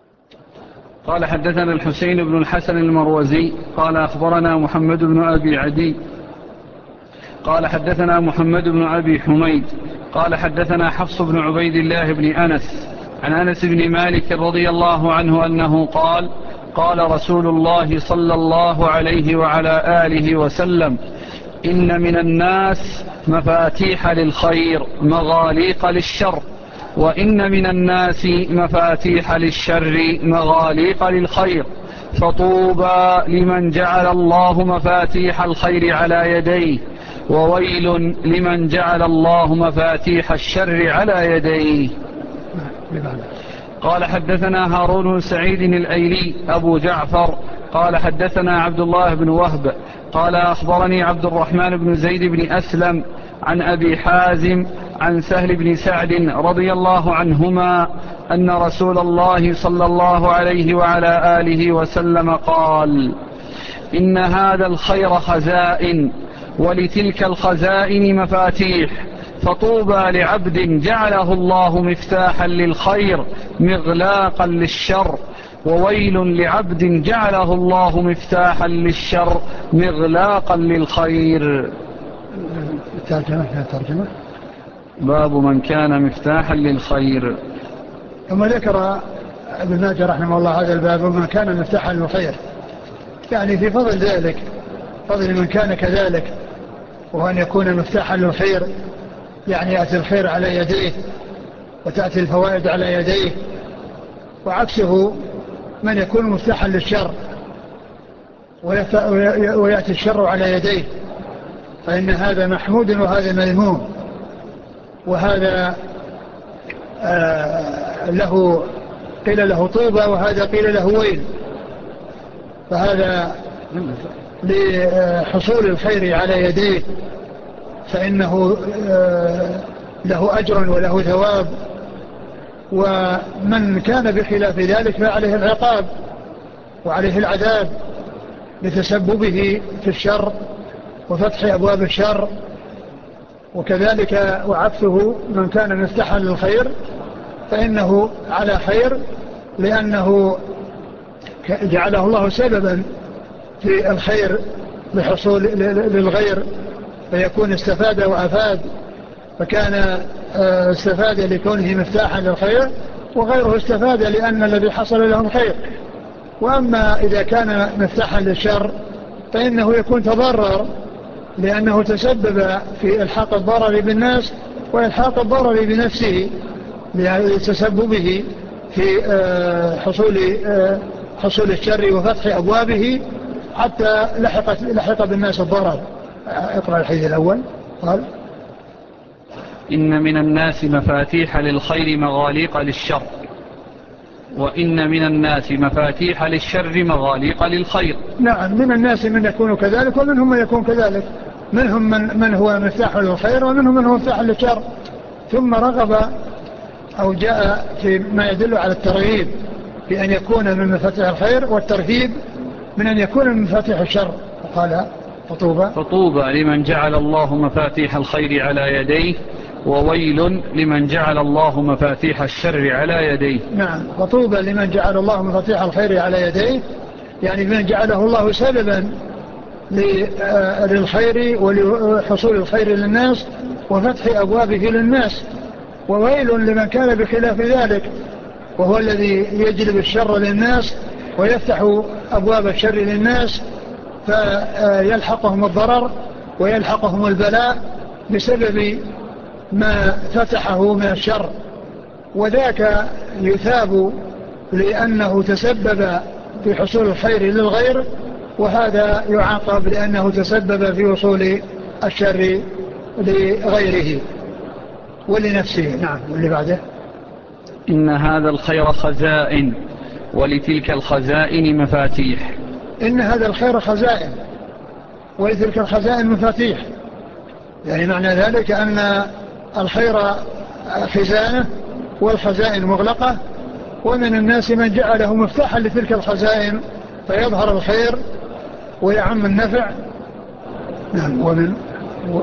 قال حدثنا الحسين بن الحسن المروزي قال أخبرنا محمد بن أبي عدي قال حدثنا محمد بن أبي حميد قال حدثنا حفص بن عبيد الله بن أنس عن أنس بن مالك رضي الله عنه أنه قال قال رسول الله صلى الله عليه وعلى آله وسلم إن من الناس مفاتيح للخير مغاليق للشر وإن من الناس مفاتيح للشر مغاليق للخير فطوبى لمن جعل الله مفاتيح الخير على يديه وويل لمن جعل الله مفاتيح الشر على يديه. قال حدثنا هارون بن سعيد الأيلي أبو جعفر قال حدثنا عبد الله بن وهب قال أخبرني عبد الرحمن بن زيد بن أسلم عن أبي حازم عن سهل بن سعد رضي الله عنهما أن رسول الله صلى الله عليه وعلى آله وسلم قال إن هذا الخير خزائن ولتلك الخزائن مفاتيح فطوبى لعبد جعله الله مفتاحا للخير مغلاقا للشر وويل لعبد جعله الله مفتاحا للشر مغلاقا للخير. ترجمة ترجمة باب من كان مفتاحا للخير. ثم ذكر ابن ماجه رحمه الله هذا الباب من كان مفتاحا للخير، يعني في فضل ذلك، فضل من كان كذلك، وهو أن يكون مفتاحا للخير، يعني يأتي الخير على يديه وتأتي الفوائد على يديه، وعكسه من يكون مفتاحا للشر ويأتي الشر على يديه، فإن هذا محمود وهذا مذموم، وهذا آه له قيل له طوبى وهذا قيل له ويل. فهذا لحصول الخير على يديه فإنه آه له أجر وله ثواب، ومن كان بخلاف ذلك فعليه العقاب وعليه العذاب لتسببه في الشر وفتح أبواب الشر. وكذلك وعكسه من كان مفتاحا للخير فإنه على خير، لأنه جعله الله سببا في الخير لحصول للغير فيكون استفاد وأفاد، فكان استفاد لكونه مفتاحا للخير، وغيره استفاد لأن الذي حصل له الخير. وأما إذا كان مفتاحا للشر فإنه يكون تضرر، لأنه تسبب في إلحاق الضرر بالناس وإلحاق الضرر بنفسه لتسببه في حصول حصول الشر وفتح أبوابه حتى لحق لحق بالناس الضرر. اقرأ الحديث الأول. قال إن من الناس مفاتيح للخير مغاليق للشر وإن من الناس مفاتيح للشر مغاليق للخير. نعم، من الناس من يكون كذلك ومنهم من يكون كذلك، منهم من, من هو مفتاح للخير ومنهم من هو مفتاح للشر. ثم رغب أو جاء في ما يدل على الترغيب في أن يكون من مفاتيح الخير، والترهيب من أن يكون من مفاتيح الشر. وقال فطوبى فطوبى لمن جعل الله مفاتيح الخير على يديه وويل لمن جعل الله مفاتيح الشر على يديه. نعم، فطوبى لمن جعل الله مفاتيح الخير على يديه، يعني من جعله الله سببا للخير ولحصول الخير للناس وفتح أبوابه للناس. وويل لمن كان بخلاف ذلك، وهو الذي يجلب الشر للناس ويفتح أبواب الشر للناس فيلحقهم الضرر ويلحقهم البلاء بسبب ما فتحه من الشر، وذاك يثاب لأنه تسبب في حصول الخير للغير، وهذا يعاقب لأنه تسبب في وصول الشر لغيره ولنفسه. نعم، واللي بعده إن هذا الخير خزائن ولتلك الخزائن مفاتيح. إن هذا الخير خزائن ولتلك الخزائن مفاتيح، يعني معنى ذلك أن الخير خزانة والخزائن مغلقة، ومن الناس من جعله مفتاحا لتلك الخزائن فيظهر الخير ويعم النفع. نعم، ومن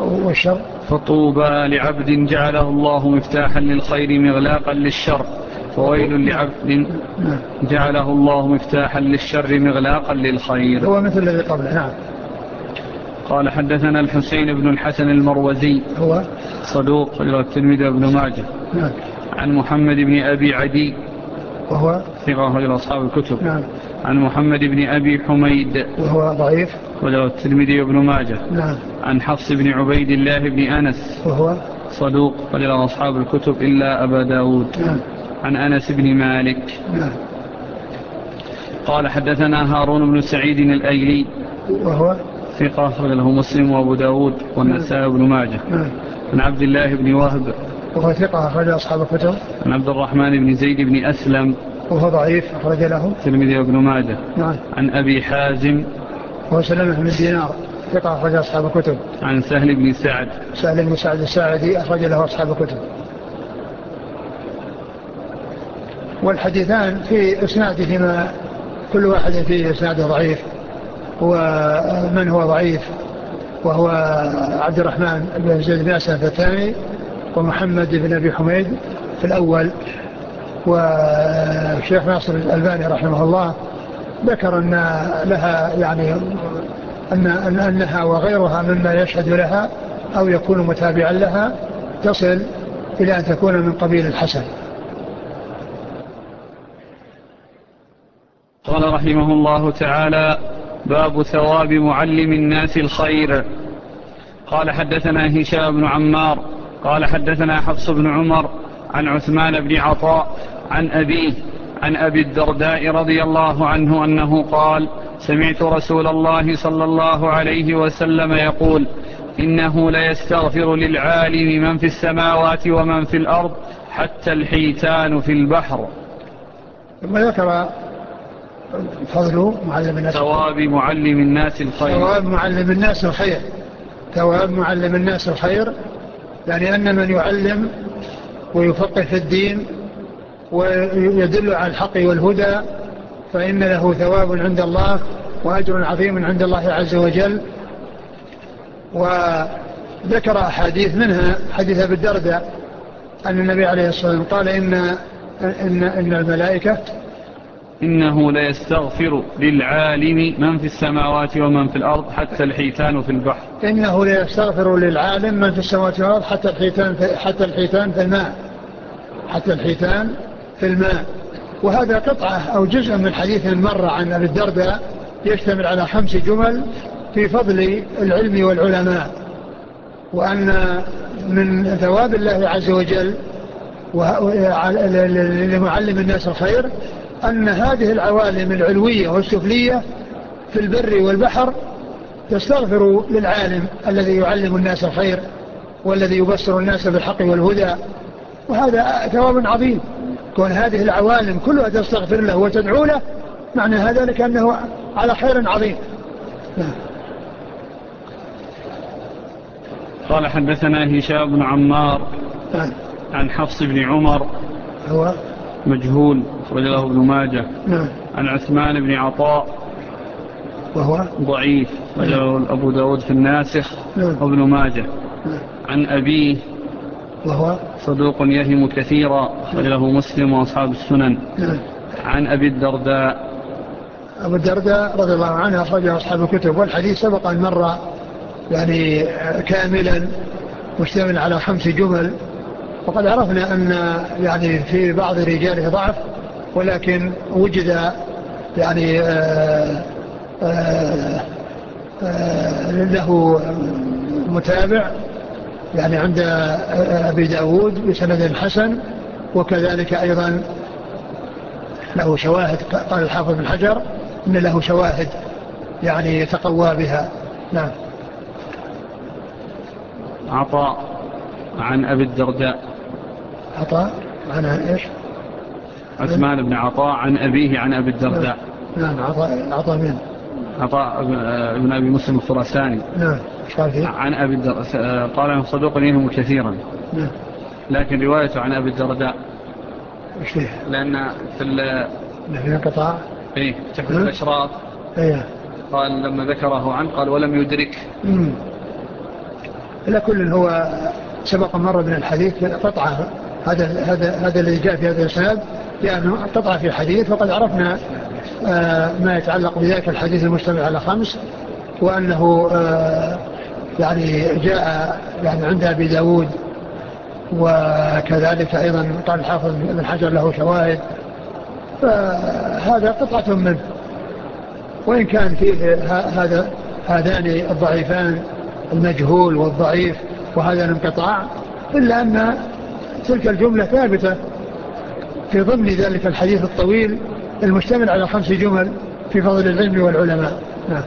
والشر فطوبى لعبد جعله الله مفتاحا للخير مغلاقا للشر فويل لعبد جعله الله مفتاحا للشر مغلاقا للخير. هو مثل الذي قبله. نعم. قال حدثنا الحسين بن الحسن المروزي هو صدوق إلى الترمذي وابن ماجه. نعم. عن محمد بن أبي عدي وهو ثقة إلى أصحاب الكتب. نعم. عن محمد بن أبي حميد وهو ضعيف وله الترمذي وابن ماجه. نعم. عن حفص بن عبيد الله بن أنس وهو صدوق إلى أصحاب الكتب إلا أبا داود. نعم. عن أنس بن مالك. نعم. قال حدثنا هارون بن سعيد الأيلي وهو ثقة له مسلم وأبو داود والنسائي وابن ماجه. نعم. عن عبد الله بن وهب وهو ثقة أخرج أصحاب الكتب. عن عبد الرحمن بن زيد بن أسلم وهو ضعيف أخرج له الترمذي وابن ماجه. نعم. عن أبي حازم وهو سلمة بن دينار ثقة أخرج أصحاب الكتب. عن سهل بن سعد سهل بن سعد الساعدي أخرج له أصحاب الكتب. والحديثان في إسنادهما كل واحد فيه إسناده ضعيف. ومن هو ضعيف وهو عبد الرحمن بن زيد بن أسلم في الثاني ومحمد بن أبي حميد في الأول. والشيخ ناصر الألباني رحمه الله ذكر أن لها يعني أن أنها وغيرها مما يشهد لها أو يكون متابعا لها تصل إلى أن تكون من قبيل الحسن. قال رحمه الله تعالى: باب ثواب معلم الناس الخير. قال حدثنا هشام بن عمار قال حدثنا حفص بن عمر عن عثمان بن عطاء عن أبيه عن أبي الدرداء رضي الله عنه أنه قال: سمعت رسول الله صلى الله عليه وسلم يقول: إنه ليستغفر للعالم من في السماوات ومن في الأرض حتى الحيتان في البحر. ثم ذكر فضل معلم الناس ثواب معلم الناس الخير. ثواب معلم الناس الخير ثواب معلم الناس الخير يعني أن من يعلم ويفقه في الدين ويدل على الحق والهدى فإن له ثواب عند الله وأجر عظيم عند الله عز وجل. وذكر أحاديث منها حديث أبي الدرداء أن النبي عليه الصلاة والسلام قال إن, إن, إن الملائكة إنه ليستغفر للعالم من في السماوات ومن في الأرض حتى الحيتان في البحر. إنه ليستغفر للعالم من في السماوات والأرض حتى الحيتان في, حتى الحيتان في الماء حتى الحيتان في الماء. وهذا قطعة أو جزء من حديث مر عن أبي الدرداء يشتمل على خمس جمل في فضل العلم والعلماء، وأن من ثواب الله عز وجل لمعلم الناس الخير أن هذه العوالم العلوية والسفلية في البر والبحر تستغفر للعالم الذي يعلم الناس الخير والذي يبصر الناس بالحق والهدى. وهذا ثواب عظيم كون هذه العوالم كلها تستغفر له وتدعو له، معنى هذا لك أنه على خير عظيم. قال حدثنا هشام بن عمار عن حفص بن عمر هو مجهول وله ابن ماجه. نعم. عن عثمان بن عطاء وهو ضعيف وله أبو داود في الناسخ. نعم. وابن ماجه. نعم. عن أبيه وهو صدوق يهم كثيرا وله مسلم وأصحاب السنن. نعم. عن أبي الدرداء أبو الدرداء رضي الله عنه أخرج أصحاب الكتب. والحديث سبق أن مر يعني كاملا مشتمل على خمس جمل، وقد عرفنا أن يعني في بعض رجاله ضعف، ولكن وجد يعني آآ آآ آآ له متابع يعني عند أبي داود بسند حسن، وكذلك أيضا له شواهد. قال الحافظ بن حجر إن له شواهد يعني يتقوى بها. نعم. عطاء عن أبي الدرداء. عطاء عن إيش؟ عثمان بن عطاء عن أبيه عن أبي الدرداء. نعم. عطاء عطاء من عطاء ابن أبي مسلم الخراساني. نعم. قال فيه عن أبي الدرداء قال أنه صدوق يهم كثيرا. نعم. لكن روايته عن أبي الدرداء إيش فيه؟ لأن في ال في انقطاع. إيه تحت الأشراف. إيه. قال لما ذكره عنه قال ولم يدرك. امم إلى كل هو سبق مرة من الحديث قطعة. هذا هذا هذا الذي جاء في هذا الإسناد يعني قطعة في حديث، وقد عرفنا ما يتعلق بذلك الحديث المشتمل على خمس، وأنه يعني جاء يعني عند أبي داود، وكذلك أيضا قال الحافظ ابن حجر له شواهد، فهذا قطعة منه. وإن كان فيه هذا هذان الضعيفان المجهول والضعيف وهذا الانقطاع، إلا أن تلك الجملة ثابتة في ضمن ذلك الحديث الطويل المشتمل على خمس جمل في فضل العلم والعلماء. نعم.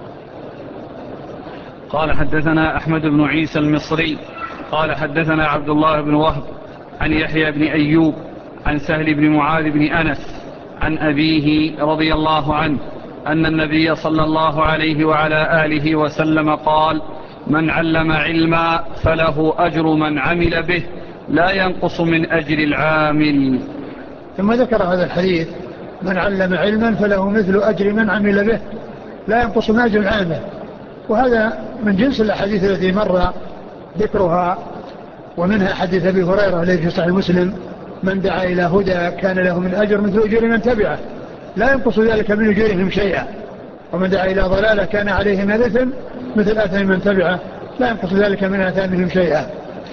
قال حدثنا أحمد بن عيسى المصري قال حدثنا عبد الله بن وهب عن يحيى بن أيوب عن سهل بن معاذ بن أنس عن أبيه رضي الله عنه أن النبي صلى الله عليه وعلى آله وسلم قال: من علم علما فله أجر من عمل به لا ينقص من أجر العامل. ثم ذكر هذا الحديث: من علم علما فله مثل أجر من عمل به لا ينقص من أجر العامل. وهذا من جنس الأحاديث التي مر ذكرها، ومنها حديث أبي هريرة الذي في صحيح مسلم: من دعا إلى هدى كان له من أجر مثل أجر من تبعه لا ينقص ذلك من أجورهم شيئا، ومن دعا إلى ضلالة كان عليه من الإثم مثل آثام من تبعه لا ينقص ذلك من آثامهم شيئا.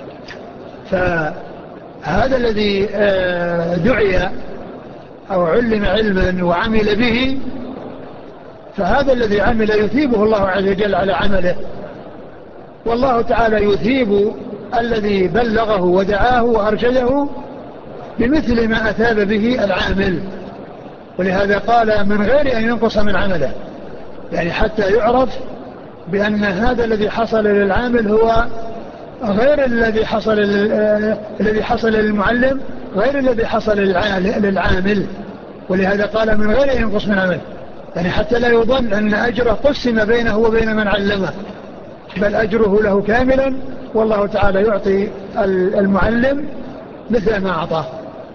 فهذا الذي دعي أو علم علما وعمل به، فهذا الذي عمل يثيبه الله عز وجل على عمله، والله تعالى يثيب الذي بلغه ودعاه وأرشده بمثل ما أثاب به العامل. ولهذا قال: من غير أن ينقص من عمله، يعني حتى يعرف بأن هذا الذي حصل للعامل هو غير الذي حصل الذي حصل للمعلم غير الذي حصل للعامل. ولهذا قال: من غير أن ينقص من عمله، يعني حتى لا يظن أن أجره قسم بينه وبين من علمه، بل أجره له كاملا، والله تعالى يعطي المعلم مثل ما أعطاه.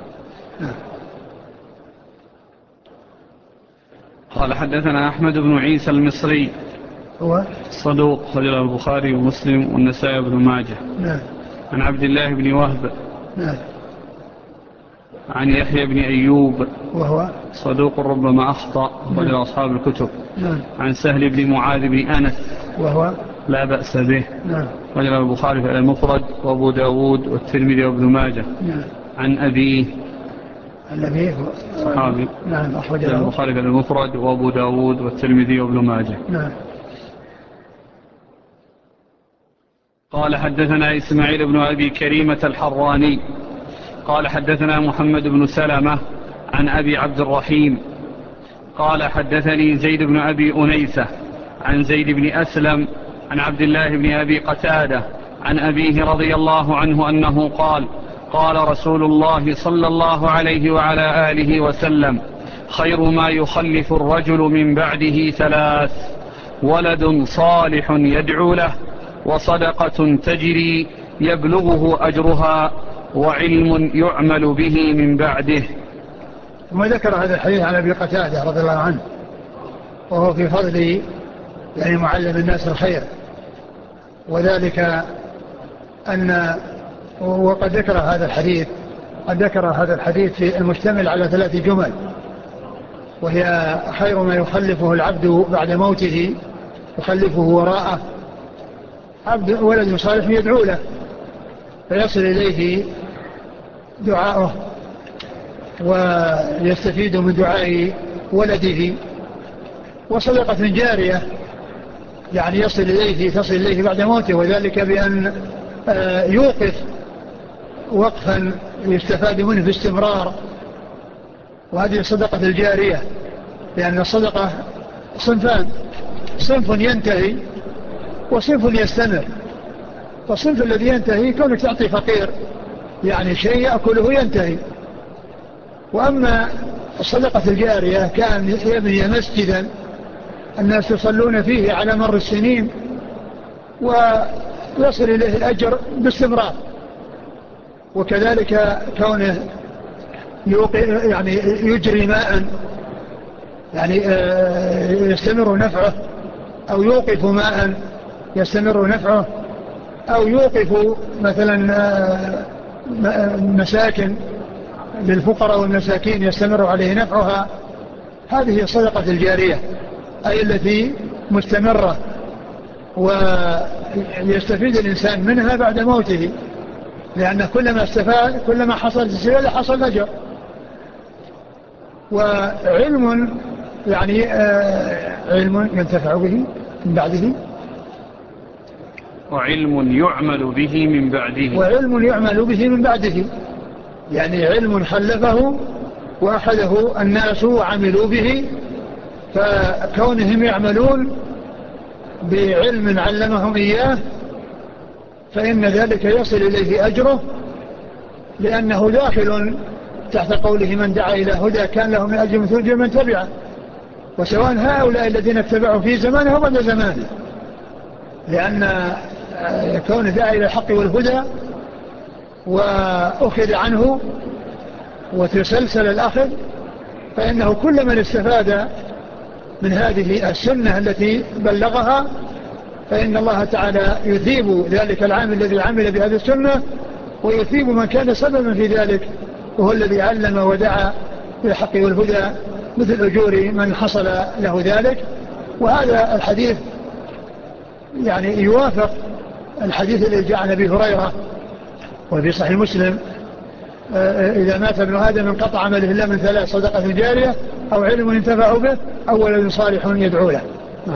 قال حدثنا أحمد بن عيسى المصري هو صدوق خرج البخاري ومسلم والنسائي بن ماجه. نعم. عن عبد الله بن وهب. نعم. عن يحيى بن أيوب وهو صدوق ربما أخطأ خرج أصحاب الكتب. نعم. عن سهل بن معاذ بن أنس وهو لا بأس به. نعم. خرج البخاري في المفرد وأبو داود والترمذي وابن ماجه. نعم. عن أبيه النبي صحابي. نعم. أخرج البخاري في المفرد وأبو داود والترمذي وابن ماجه. نعم. قال حدثنا إسماعيل بن أبي كريمة الحراني قال حدثنا محمد بن سلمة عن أبي عبد الرحيم قال حدثني زيد بن أبي أنيسة عن زيد بن أسلم عن عبد الله بن أبي قتادة عن أبيه رضي الله عنه أنه قال: قال رسول الله صلى الله عليه وعلى آله وسلم: خير ما يخلف الرجل من بعده ثلاث: ولد صالح يدعو له، وصدقة تجري يبلغه أجرها، وعلم يعمل به من بعده. ثم ذكر هذا الحديث عن أبي قتادة رضي الله عنه، وهو في فضل يعني معلم الناس الخير، وذلك أن وقد ذكر هذا الحديث قد ذكر هذا الحديث في المشتمل على ثلاث جمل، وهي: خير ما يخلفه العبد بعد موته يخلفه وراءه عبد ولد صالح يدعو له فيصل إليه دعاؤه ويستفيد من دعاء ولده، وصدقة جارية يعني يصل إليه تصل إليه بعد موته، وذلك بأن يوقف وقفا يستفاد منه باستمرار، وهذه الصدقة الجارية، لأن الصدقة صنفان: صنف ينتهي وصنف يستمر. والصنف الذي ينتهي كونك تعطي فقير يعني شيء يأكله ينتهي، وأما الصدقة الجارية كان يبني مسجدا الناس يصلون فيه على مر السنين ويصل إليه الأجر باستمرار، وكذلك كونه يعني يجري ماء يعني يستمر نفعه، أو يوقف ماء يستمر نفعه، أو يوقف مثلا مساكن للفقراء والمساكين يستمر عليه نفعها، هذه الصدقة الجارية، أي التي مستمرة ويستفيد الإنسان منها بعد موته، لأن كلما استفاد كلما حصل استفادة حصل أجر. وعلم يعني آه علم ينتفع به من بعده، وعلم يعمل به من بعده وعلم يعمل به من بعده، يعني علم خلفه وأخذه الناس وعملوا به، فكونهم يعملون بعلم علمهم إياه فإن ذلك يصل إليه أجره، لأنه داخل تحت قوله من دعا إلى هدى كان له من أجر مثل أجر من تبعه، وسواء هؤلاء الذين اتبعوا في زمانه وبعد زمانه، لأن كون دعا إلى الحق والهدى وأخذ عنه وتسلسل الأخذ، فإنه كل من استفاد من هذه السنة التي بلغها فإن الله تعالى يثيب ذلك العامل الذي عمل بهذه السنة، ويثيب من كان سببا في ذلك وهو الذي علم ودعا بالحق والهدى مثل أجور من حصل له ذلك. وهذا الحديث يعني يوافق الحديث الذي جاء عن أبي هريرة وفي صحيح مسلم: إذا مات ابن آدم انقطع عمله إلا من ثلاث: صدقة جارية أو علم ينتفع به أو ولد صالح يدعو له.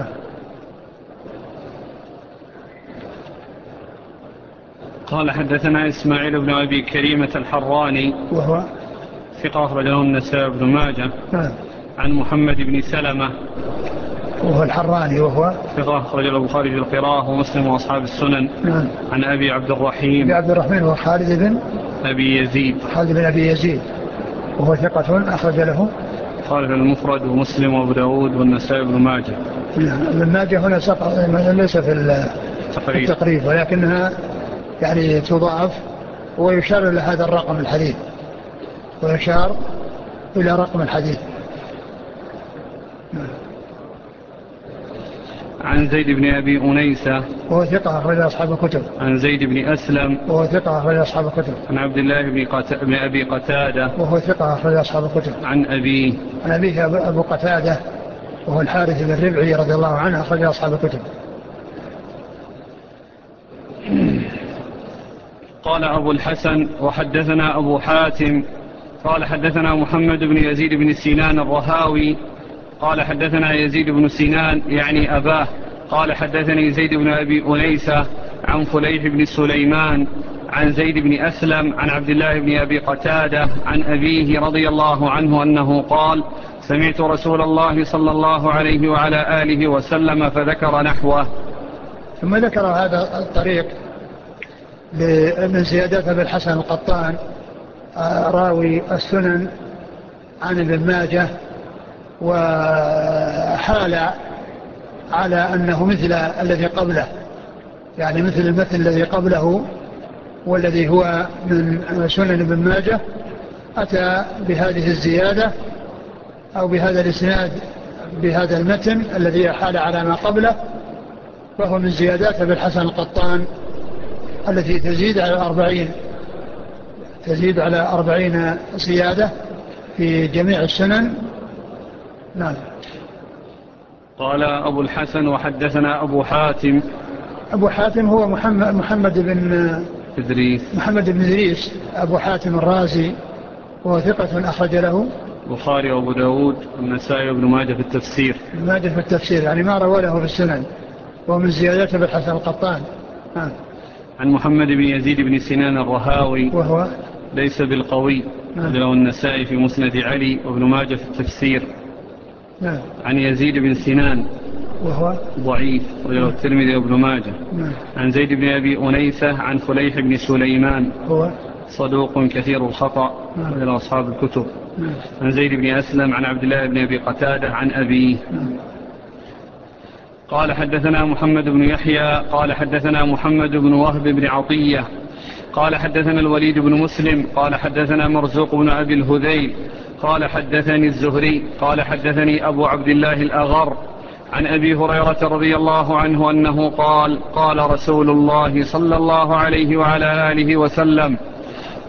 قال حدثنا إسماعيل بن أبي كريمة الحراني وهو ثقة أخرجه النسائي بن ماجه عن محمد بن سلمة وهو الحراني وهو ثقة أخرجه البخاري في القراءة ومسلم وأصحاب السنن نعم. عن أبي عبد الرحيم أبي عبد الرحمن هو خالد بن أبي يزيد خالد بن أبي يزيد وهو ثقة أخرج له خالد المفرد ومسلم وأبو داود والنسائي بن ماجه. ابن ماجه هنا سقط ليس في التقريب ولكنها يعني تضاعف ويشار إلى هذا الرقم الحديث ويشار إلى رقم الحديث. عن زيد بن أبي أنيسة وهو ثقة أخرج أصحاب الكتب. عن زيد بن أسلم وهو ثقة أخرج أصحاب الكتب. عن عبد الله بن, قت... بن أبي قتادة وهو ثقة أخرج أصحاب الكتب. عن أبيه عن أبيه أبو قتادة وهو الحارث بن ربعي رضي الله عنه أخرج أصحاب الكتب. قال أبو الحسن وحدثنا أبو حاتم قال حدثنا محمد بن يزيد بن سنان الرهاوي قال حدثنا يزيد بن سنان يعني أباه قال حدثني زيد بن أبي أنيسة عن فليح بن سليمان عن زيد بن أسلم عن عبد الله بن أبي قتادة عن أبيه رضي الله عنه أنه قال: سمعت رسول الله صلى الله عليه وعلى آله وسلم فذكر نحوه. ثم ذكر هذا الطريق من زيادات أبي الحسن القطان راوي السنن عن ابن ماجه، وحال على أنه مثل الذي قبله، يعني مثل المثل الذي قبله والذي هو من سنن ابن ماجه، أتى بهذه الزيادة أو بهذا الإسناد بهذا المتن الذي حال على ما قبله، فهو من زيادات أبي الحسن القطان التي تزيد على أربعين تزيد على أربعين زيادة في جميع السنن. نعم. قال أبو الحسن وحدثنا أبو حاتم. أبو حاتم هو محمد, محمد بن إدريس محمد بن إدريس أبو حاتم الرازي، وهو ثقة أخرج له البخاري وأبو داود والنسائي وابن ماجه في التفسير. ابن ماجه في التفسير يعني ما روى له في السنن، ومن زيادات أبي الحسن القطان. آه. عن محمد بن يزيد بن سنان الرهاوي وهو ليس بالقوي له النسائي في مسند علي وابن ماجه في التفسير. نعم. عن يزيد بن سنان وهو ضعيف وله الترمذي وابن ماجه. نعم. عن زيد بن أبي أنيسة عن فليح بن سليمان هو صدوق كثير الخطأ وله أصحاب الكتب. نعم. عن زيد بن أسلم عن عبد الله بن أبي قتادة عن أبيه. نعم. قال حدثنا محمد بن يحيى قال حدثنا محمد بن وهب بن عطية قال حدثنا الوليد بن مسلم قال حدثنا مرزوق بن أبي الهذيل قال حدثني الزهري قال حدثني أبو عبد الله الأغر عن أبي هريرة رضي الله عنه أنه قال: قال رسول الله صلى الله عليه وعلى آله وسلم: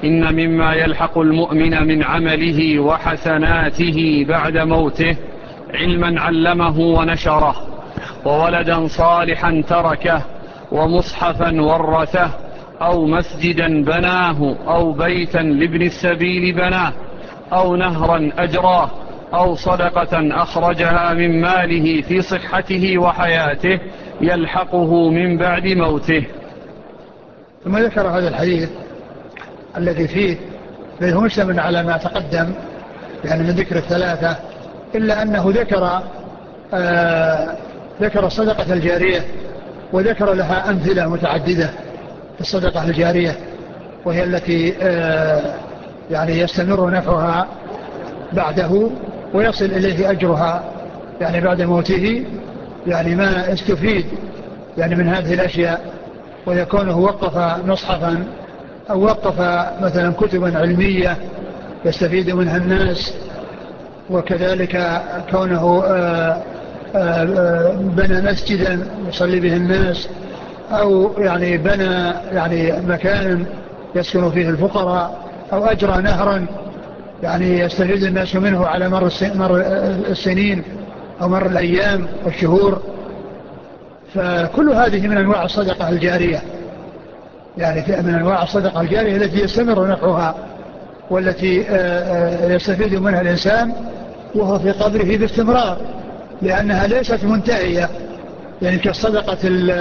إن مما يلحق المؤمن من عمله وحسناته بعد موته علما علمه ونشره، وولدا صالحا تركه، ومصحفا ورثه، أو مسجدا بناه، أو بيتا لابن السبيل بناه، أو نهرا أجراه، أو صدقة أخرجها من ماله في صحته وحياته يلحقه من بعد موته. ثم ذكر هذا الحديث الذي فيه فيه مشتمل على ما تقدم يعني من ذكر الثلاثة، إلا أنه ذكر آه ذكر الصدقة الجارية، وذكر لها أمثلة متعددة في الصدقة الجارية، وهي التي آه يعني يستمر نفعها بعده ويصل إليه أجرها يعني بعد موته، يعني ما استفيد يعني من هذه الأشياء، ويكونه وقف مصحفا أو وقف مثلا كتبا علمية يستفيد منها الناس، وكذلك كونه آآ آآ بنى مسجدا يصلي به الناس، أو يعني بنى يعني مكانا يسكن فيه الفقراء، أو أجرى نهرا يعني يستفيد الناس منه على مر السنين أو مر الأيام والشهور. فكل هذه من أنواع الصدقة الجارية، يعني من أنواع الصدقة الجارية التي يستمر نفعها والتي يستفيد منها الإنسان وهو في قبره باستمرار، لأنها ليست منتهية يعني كالصدقة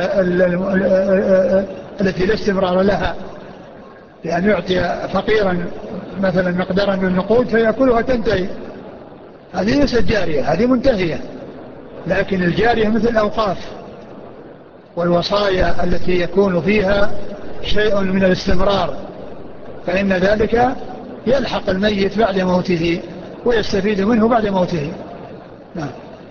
التي لا استمرار لها، لأن يعطي فقيرا مثلا مقدارا من النقود فيأكلها تنتهي، هذه ليست جارية، هذه منتهية. لكن الجارية مثل الأوقاف والوصايا التي يكون فيها شيء من الاستمرار، فإن ذلك يلحق الميت بعد موته ويستفيد منه بعد موته. نعم.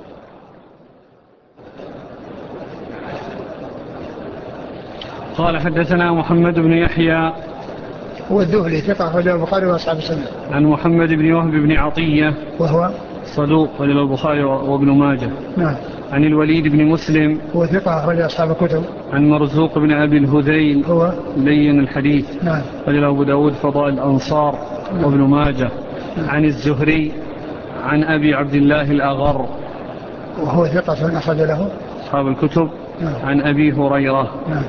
قال حدثنا محمد بن يحيى هو الذهلي ثقة أخرجه البخاري وأصحاب السنة. عن محمد بن وهب بن عطية وهو صدوق أخرجه البخاري وابن ماجه. نعم. عن الوليد بن مسلم هو ثقة أخرج أصحاب الكتب. عن مرزوق بن أبي الهذيل هو لين الحديث. نعم. أخرجه أبو داود فضائل الأنصار. نعم. وابن ماجه. نعم. عن الزهري عن أبي عبد الله الأغر وهو ثقة أخرج له أصحاب الكتب. نعم. عن أبي هريرة. نعم.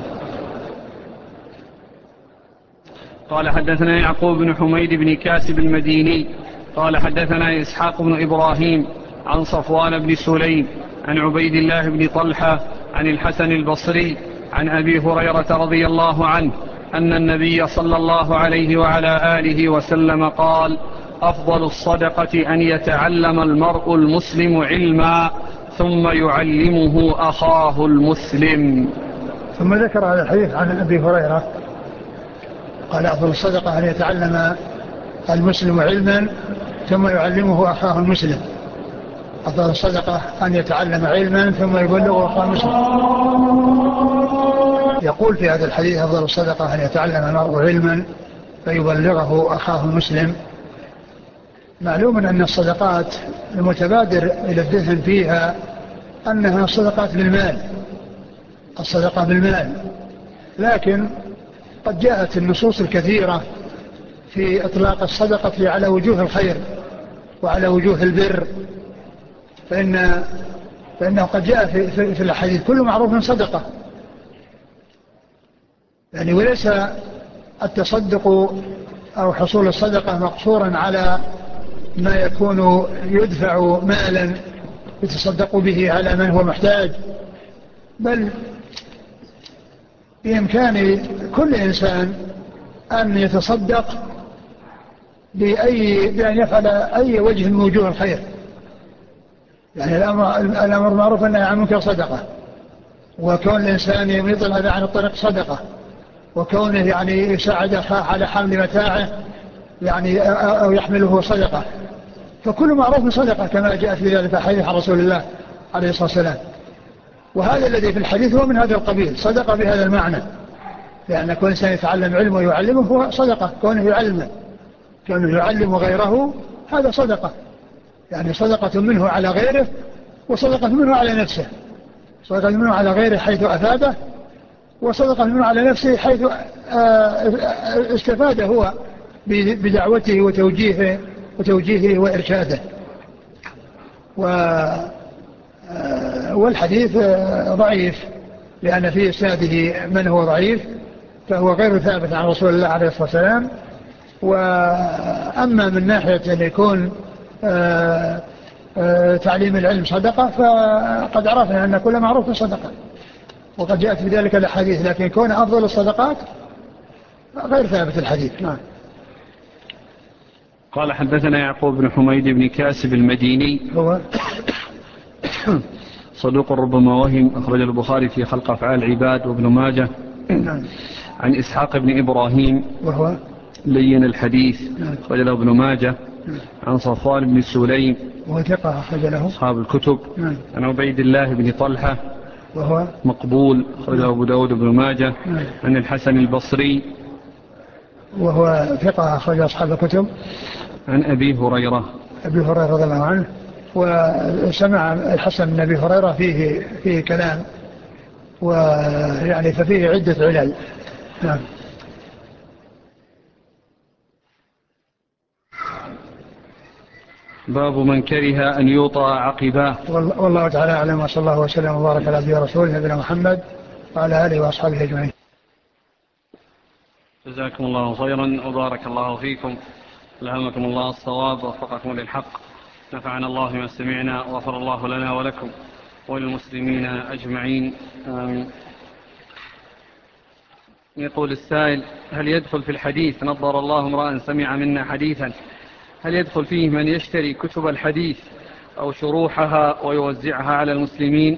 قال حدثنا يعقوب بن حميد بن كاسب المديني قال حدثنا إسحاق بن إبراهيم عن صفوان بن سليم عن عبيد الله بن طلحة عن الحسن البصري عن أبي هريرة رضي الله عنه أن النبي صلى الله عليه وعلى آله وسلم قال: أفضل الصدقة أن يتعلم المرء المسلم علما ثم يعلمه أخاه المسلم. ثم ذكر هذا الحديث عن أبي هريرة قال: أفضل الصدقة أن يتعلم المسلم علما ثم يعلمه أخاه المسلم. أفضل الصدقة أن يتعلم علما ثم يبلغه أخاه المسلم. يقول في هذا الحديث: أفضل الصدقة أن يتعلم المرء علما فيبلغه أخاه المسلم. معلوم أن الصدقات المتبادر إلى الذهن فيها أنها صدقات بالمال، الصدقة بالمال، لكن قد جاءت النصوص الكثيرة في إطلاق الصدقة على وجوه الخير وعلى وجوه البر، فإن فإنه قد جاء في, في, في الحديث: كل معروف صدقة، يعني وليس التصدق أو حصول الصدقة مقصورا على ما يكون يدفع مالا يتصدق به على من هو محتاج، بل بإمكان كل إنسان أن يتصدق بأي بأن يفعل أي وجه من وجوه الخير. يعني الأمر, الأمر معروف أنه عن منكر صدقة، وكون الإنسان يطل هذا عن الطريق صدقة، وكونه يعني يساعد أخاه على حمل متاعه يعني أو يحمله صدقة، فكل معروف صدقة كما جاء في ذلك الحديث عن رسول الله عليه الصلاة والسلام. وهذا الذي في الحديث هو من هذا القبيل، صدقة بهذا المعنى، لأن كل إنسان يتعلم علمه ويعلمه هو صدقة، كونه يعلمه كونه يعلم غيره هذا صدقة، يعني صدقة منه على غيره وصدقة منه على نفسه، صدقة منه على غيره حيث أفاده، وصدقة منه على نفسه حيث استفاد هو بدعوته وتوجيهه وتوجيهه وإرشاده. والحديث ضعيف لأن في إسناده من هو ضعيف فهو غير ثابت عن رسول الله عليه الصلاة والسلام. وأما من ناحية أن يكون تعليم العلم صدقة فقد عرفنا أن كل معروف صدقة وقد جاءت بذلك الأحاديث، لكن كون أفضل الصدقات غير ثابت الحديث. نعم. قال حدثنا يعقوب بن حميد بن كاسب المديني هو صدوق ربما وهم، أخرج البخاري في خلق أفعال العباد وابن ماجه. نعم. عن إسحاق بن إبراهيم وهو لين الحديث، أخرج له ابن ماجه. عن صفوان بن سليم وثقة أخرج له أصحاب الكتب. نعم. عن عبيد الله بن طلحة وهو مقبول، أخرج له أبو داود بن ماجه. نعم. عن الحسن البصري وهو ثقة أخرج أصحاب الكتب. عن أبي هريرة أبي هريرة رضي الله عنه. وسمع الحسن من أبي هريرة فيه, فيه كلام ويعني ففيه عدة علل. نعم. باب من كره أن يوطى عقباه. والله تعالى أعلم، وصلى الله وسلم وبارك على عبده ورسوله نبينا محمد وعلى آله وأصحابه أجمعين. جزاكم الله خيرا وبارك الله فيكم، ألهمكم الله الصواب ووفقكم للحق، نفعنا الله ما سمعنا وغفر الله لنا ولكم وللمسلمين أجمعين، آمين. يقول السائل: هل يدخل في الحديث نظر الله امرأ سمع منا حديثا، هل يدخل فيه من يشتري كتب الحديث أو شروحها ويوزعها على المسلمين؟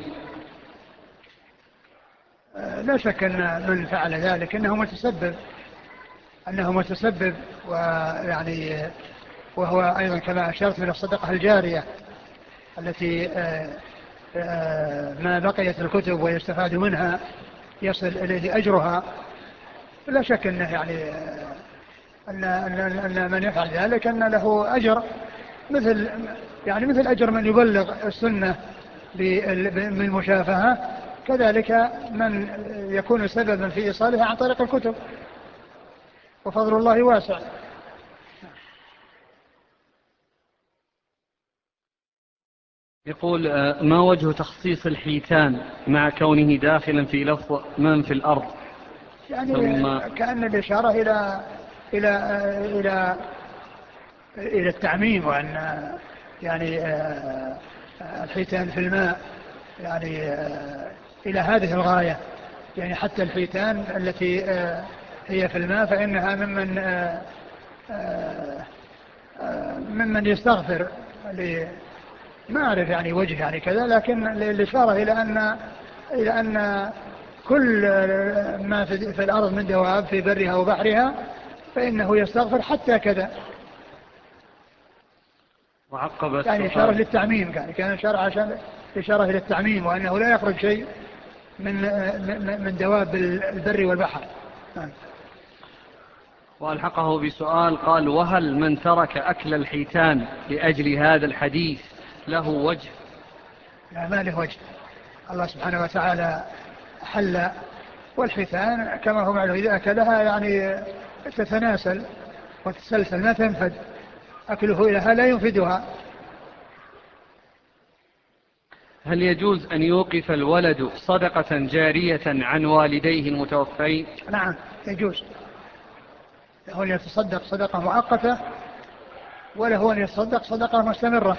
لا شك أن من فعل ذلك أنه متسبب أنه متسبب ويعني وهو أيضا كما أشرت من الصدقة الجارية التي ما بقيت الكتب ويستفاد منها يصل إليه أجرها. لا شك أنه يعني أن, أن, أن من يفعل ذلك أن له أجر مثل يعني مثل أجر من يبلغ السنة بالمشافهة، كذلك من يكون سببا في إيصالها عن طريق الكتب، وفضل الله واسع. يقول: ما وجه تخصيص الحيتان مع كونه داخلا في لفظ من في الأرض؟ يعني ثم... كأن الإشارة إلى إلى إلى إلى التعميم، وأن يعني الحيتان في الماء يعني إلى هذه الغاية، يعني حتى الحيتان التي هي في الماء فإنها ممن ممن يستغفر. ما أعرف يعني وجه يعني كذا، لكن الإشارة إلى أن إلى أن كل ما في الأرض من دواب في برها وبحرها فإنه يستغفر حتى كذا. وعقب يعني إشارة للتعميم، يعني كان إشارة عشان إشارة إلى التعميم، وأنه لا يخرج شيء من من دواب البر والبحر. وألحقه بسؤال قال: وهل من ترك أكل الحيتان لأجل هذا الحديث له وجه؟ لا، ما له وجه. الله سبحانه وتعالى حل، والحيتان كما هو معلوم إذا أكلها يعني تتناسل وتتسلسل ما تنفد، أكله لها لا ينفدها. هل يجوز أن يوقف الولد صدقة جارية عن والديه المتوفين؟ نعم يجوز، له أن يتصدق صدقة مؤقتة وله أن يتصدق صدقة مستمرة.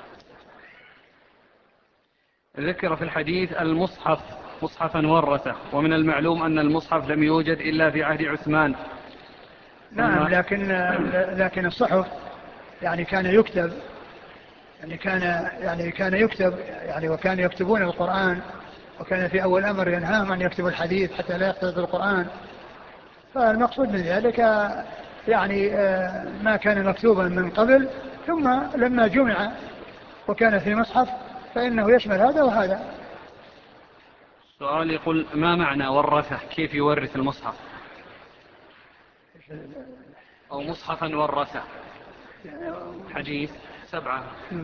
ذكر في الحديث المصحف مصحفا ورثه، ومن المعلوم أن المصحف لم يوجد إلا في عهد عثمان. نعم، لكن لكن الصحف يعني كان يكتب يعني كان يعني كان يكتب يعني وكان يكتبون القرآن، وكان في أول أمر ينهاهم أن يكتبوا الحديث حتى لا يختلط القرآن. فالمقصود من ذلك يعني ما كان مكتوبا من قبل ثم لما جمع وكان في مصحف فإنه يشمل هذا وهذا. سؤال يقول: ما معنى ورثه؟ كيف يورث المصحف؟ أو مصحفا ورثه. حديث سبعة: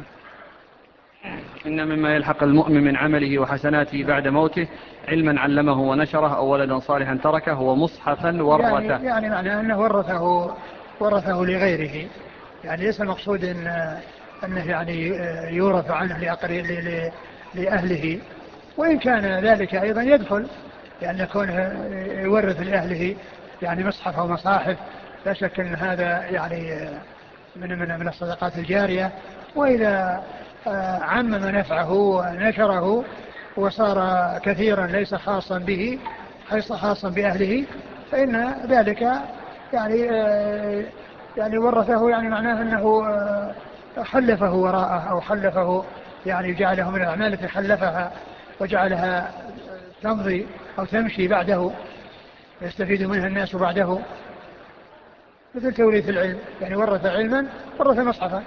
إن مما يلحق المؤمن من عمله وحسناته بعد موته علما علمه ونشره أو ولدا صالحا تركه ومصحفا ورثه. يعني, يعني معنى أنه ورثه ورثه لغيره، يعني ليس المقصود إن أنه يعني يورث عنه لأهله، وإن كان ذلك أيضا يدخل، لأن يكون يورث لأهله يعني مصحف أو مصاحف، لا شك أن هذا يعني من من من الصدقات الجارية. وإذا عمم نفعه ونشره وصار كثيرا ليس خاصا به، ليس خاصا بأهله، فإن ذلك يعني يعني ورثه، يعني معناه أنه خلفه وراءه، أو خلفه يعني جعله من الأعمال التي خلفها وجعلها تمضي أو تمشي بعده، يستفيد منها الناس بعده، مثل توريث العلم، يعني ورث علما ورث مصحفا،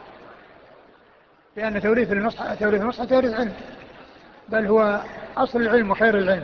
لأن توريث المصحف توريث المصحف توريث علم، بل هو أصل العلم وخير العلم.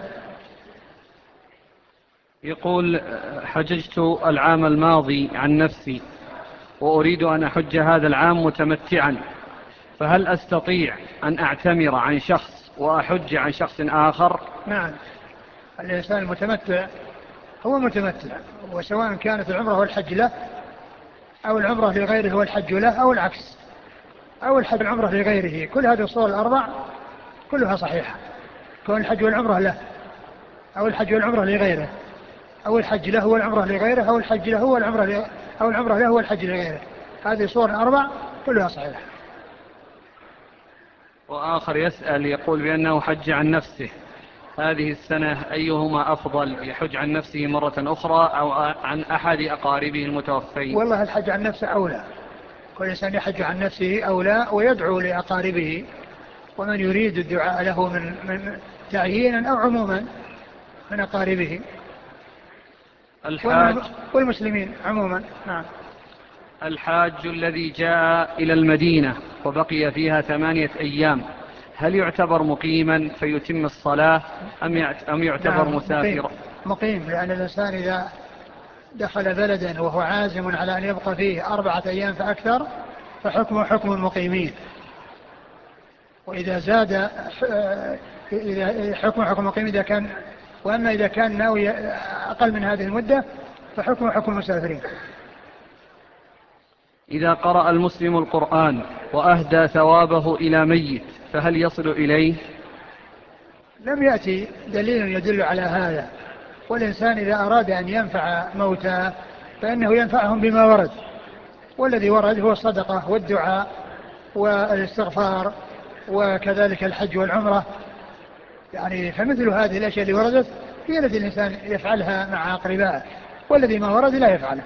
يقول: حججت العام الماضي عن نفسي وأريد أن أحج هذا العام متمتعا، فهل أستطيع أن أعتمر عن شخص وأحج عن شخص آخر؟ نعم، الإنسان المتمتع هو متمتع، وسواء كانت العمرة والحج له أو العمرة لغيره والحج له، أو العكس، أو الحج والعمرة لغيره، كل هذه الصور الأربع كلها صحيحة، كون الحج والعمرة له أو الحج والعمرة لغيره، أو الحج له والعمرة لغيره، أو الحج له والعمرة له أو العمرة له والحج لغيره، هذه الصور الأربع كلها صحيحة. وآخر يسأل يقول بأنه حج عن نفسه هذه السنة، أيهما أفضل، يحج عن نفسه مرة أخرى أو عن أحد أقاربه المتوفين؟ والله الحج عن نفسه أولى، كل إنسان يحج عن نفسه أولى، ويدعو لأقاربه ومن يريد الدعاء له من, من تعيينا أو عموما من أقاربه الحاج والمسلمين عموما. نعم. الحاج الذي جاء إلى المدينة وبقي فيها ثمانية أيام، هل يعتبر مقيما فيتم الصلاة أم يعتبر نعم مسافرا؟ مقيم. مقيم، لأن الإنسان إذا دخل بلدا وهو عازم على أن يبقى فيه أربعة أيام فأكثر فحكمه حكم المقيمين، وإذا زاد إذا حكمه حكم المقيمين إذا كان، وأما إذا كان ناوي أقل من هذه المدة فحكمه حكم المسافرين. إذا قرأ المسلم القرآن وأهدى ثوابه إلى ميت فهل يصل إليه؟ لم يأتي دليل يدل على هذا، والإنسان إذا أراد أن ينفع موتى فإنه ينفعهم بما ورد، والذي ورد هو الصدقة والدعاء والاستغفار وكذلك الحج والعمرة، يعني فمثل هذه الأشياء اللي وردت هي التي الإنسان يفعلها مع أقربائه، والذي ما ورد لا يفعله.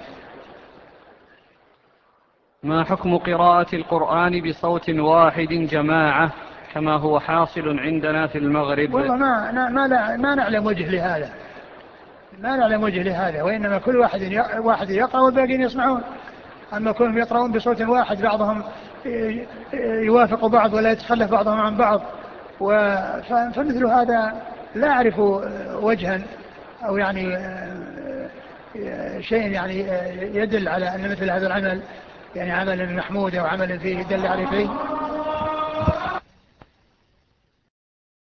ما حكم قراءة القرآن بصوت واحد جماعة كما هو حاصل عندنا في المغرب؟ والله ما ما لا ما نعلم وجه لهذا، ما نعلم وجه لهذا، وإنما كل واحد واحد يقرأ والباقين يسمعون. أما كلهم يقرؤون بصوت واحد بعضهم يوافق بعض ولا يتخلف بعضهم عن بعض، فمثل هذا لا أعرف وجها أو يعني شيء يعني يدل على أن مثل هذا العمل يعني عمل محمود أو عمل فيه دل عليه فيه.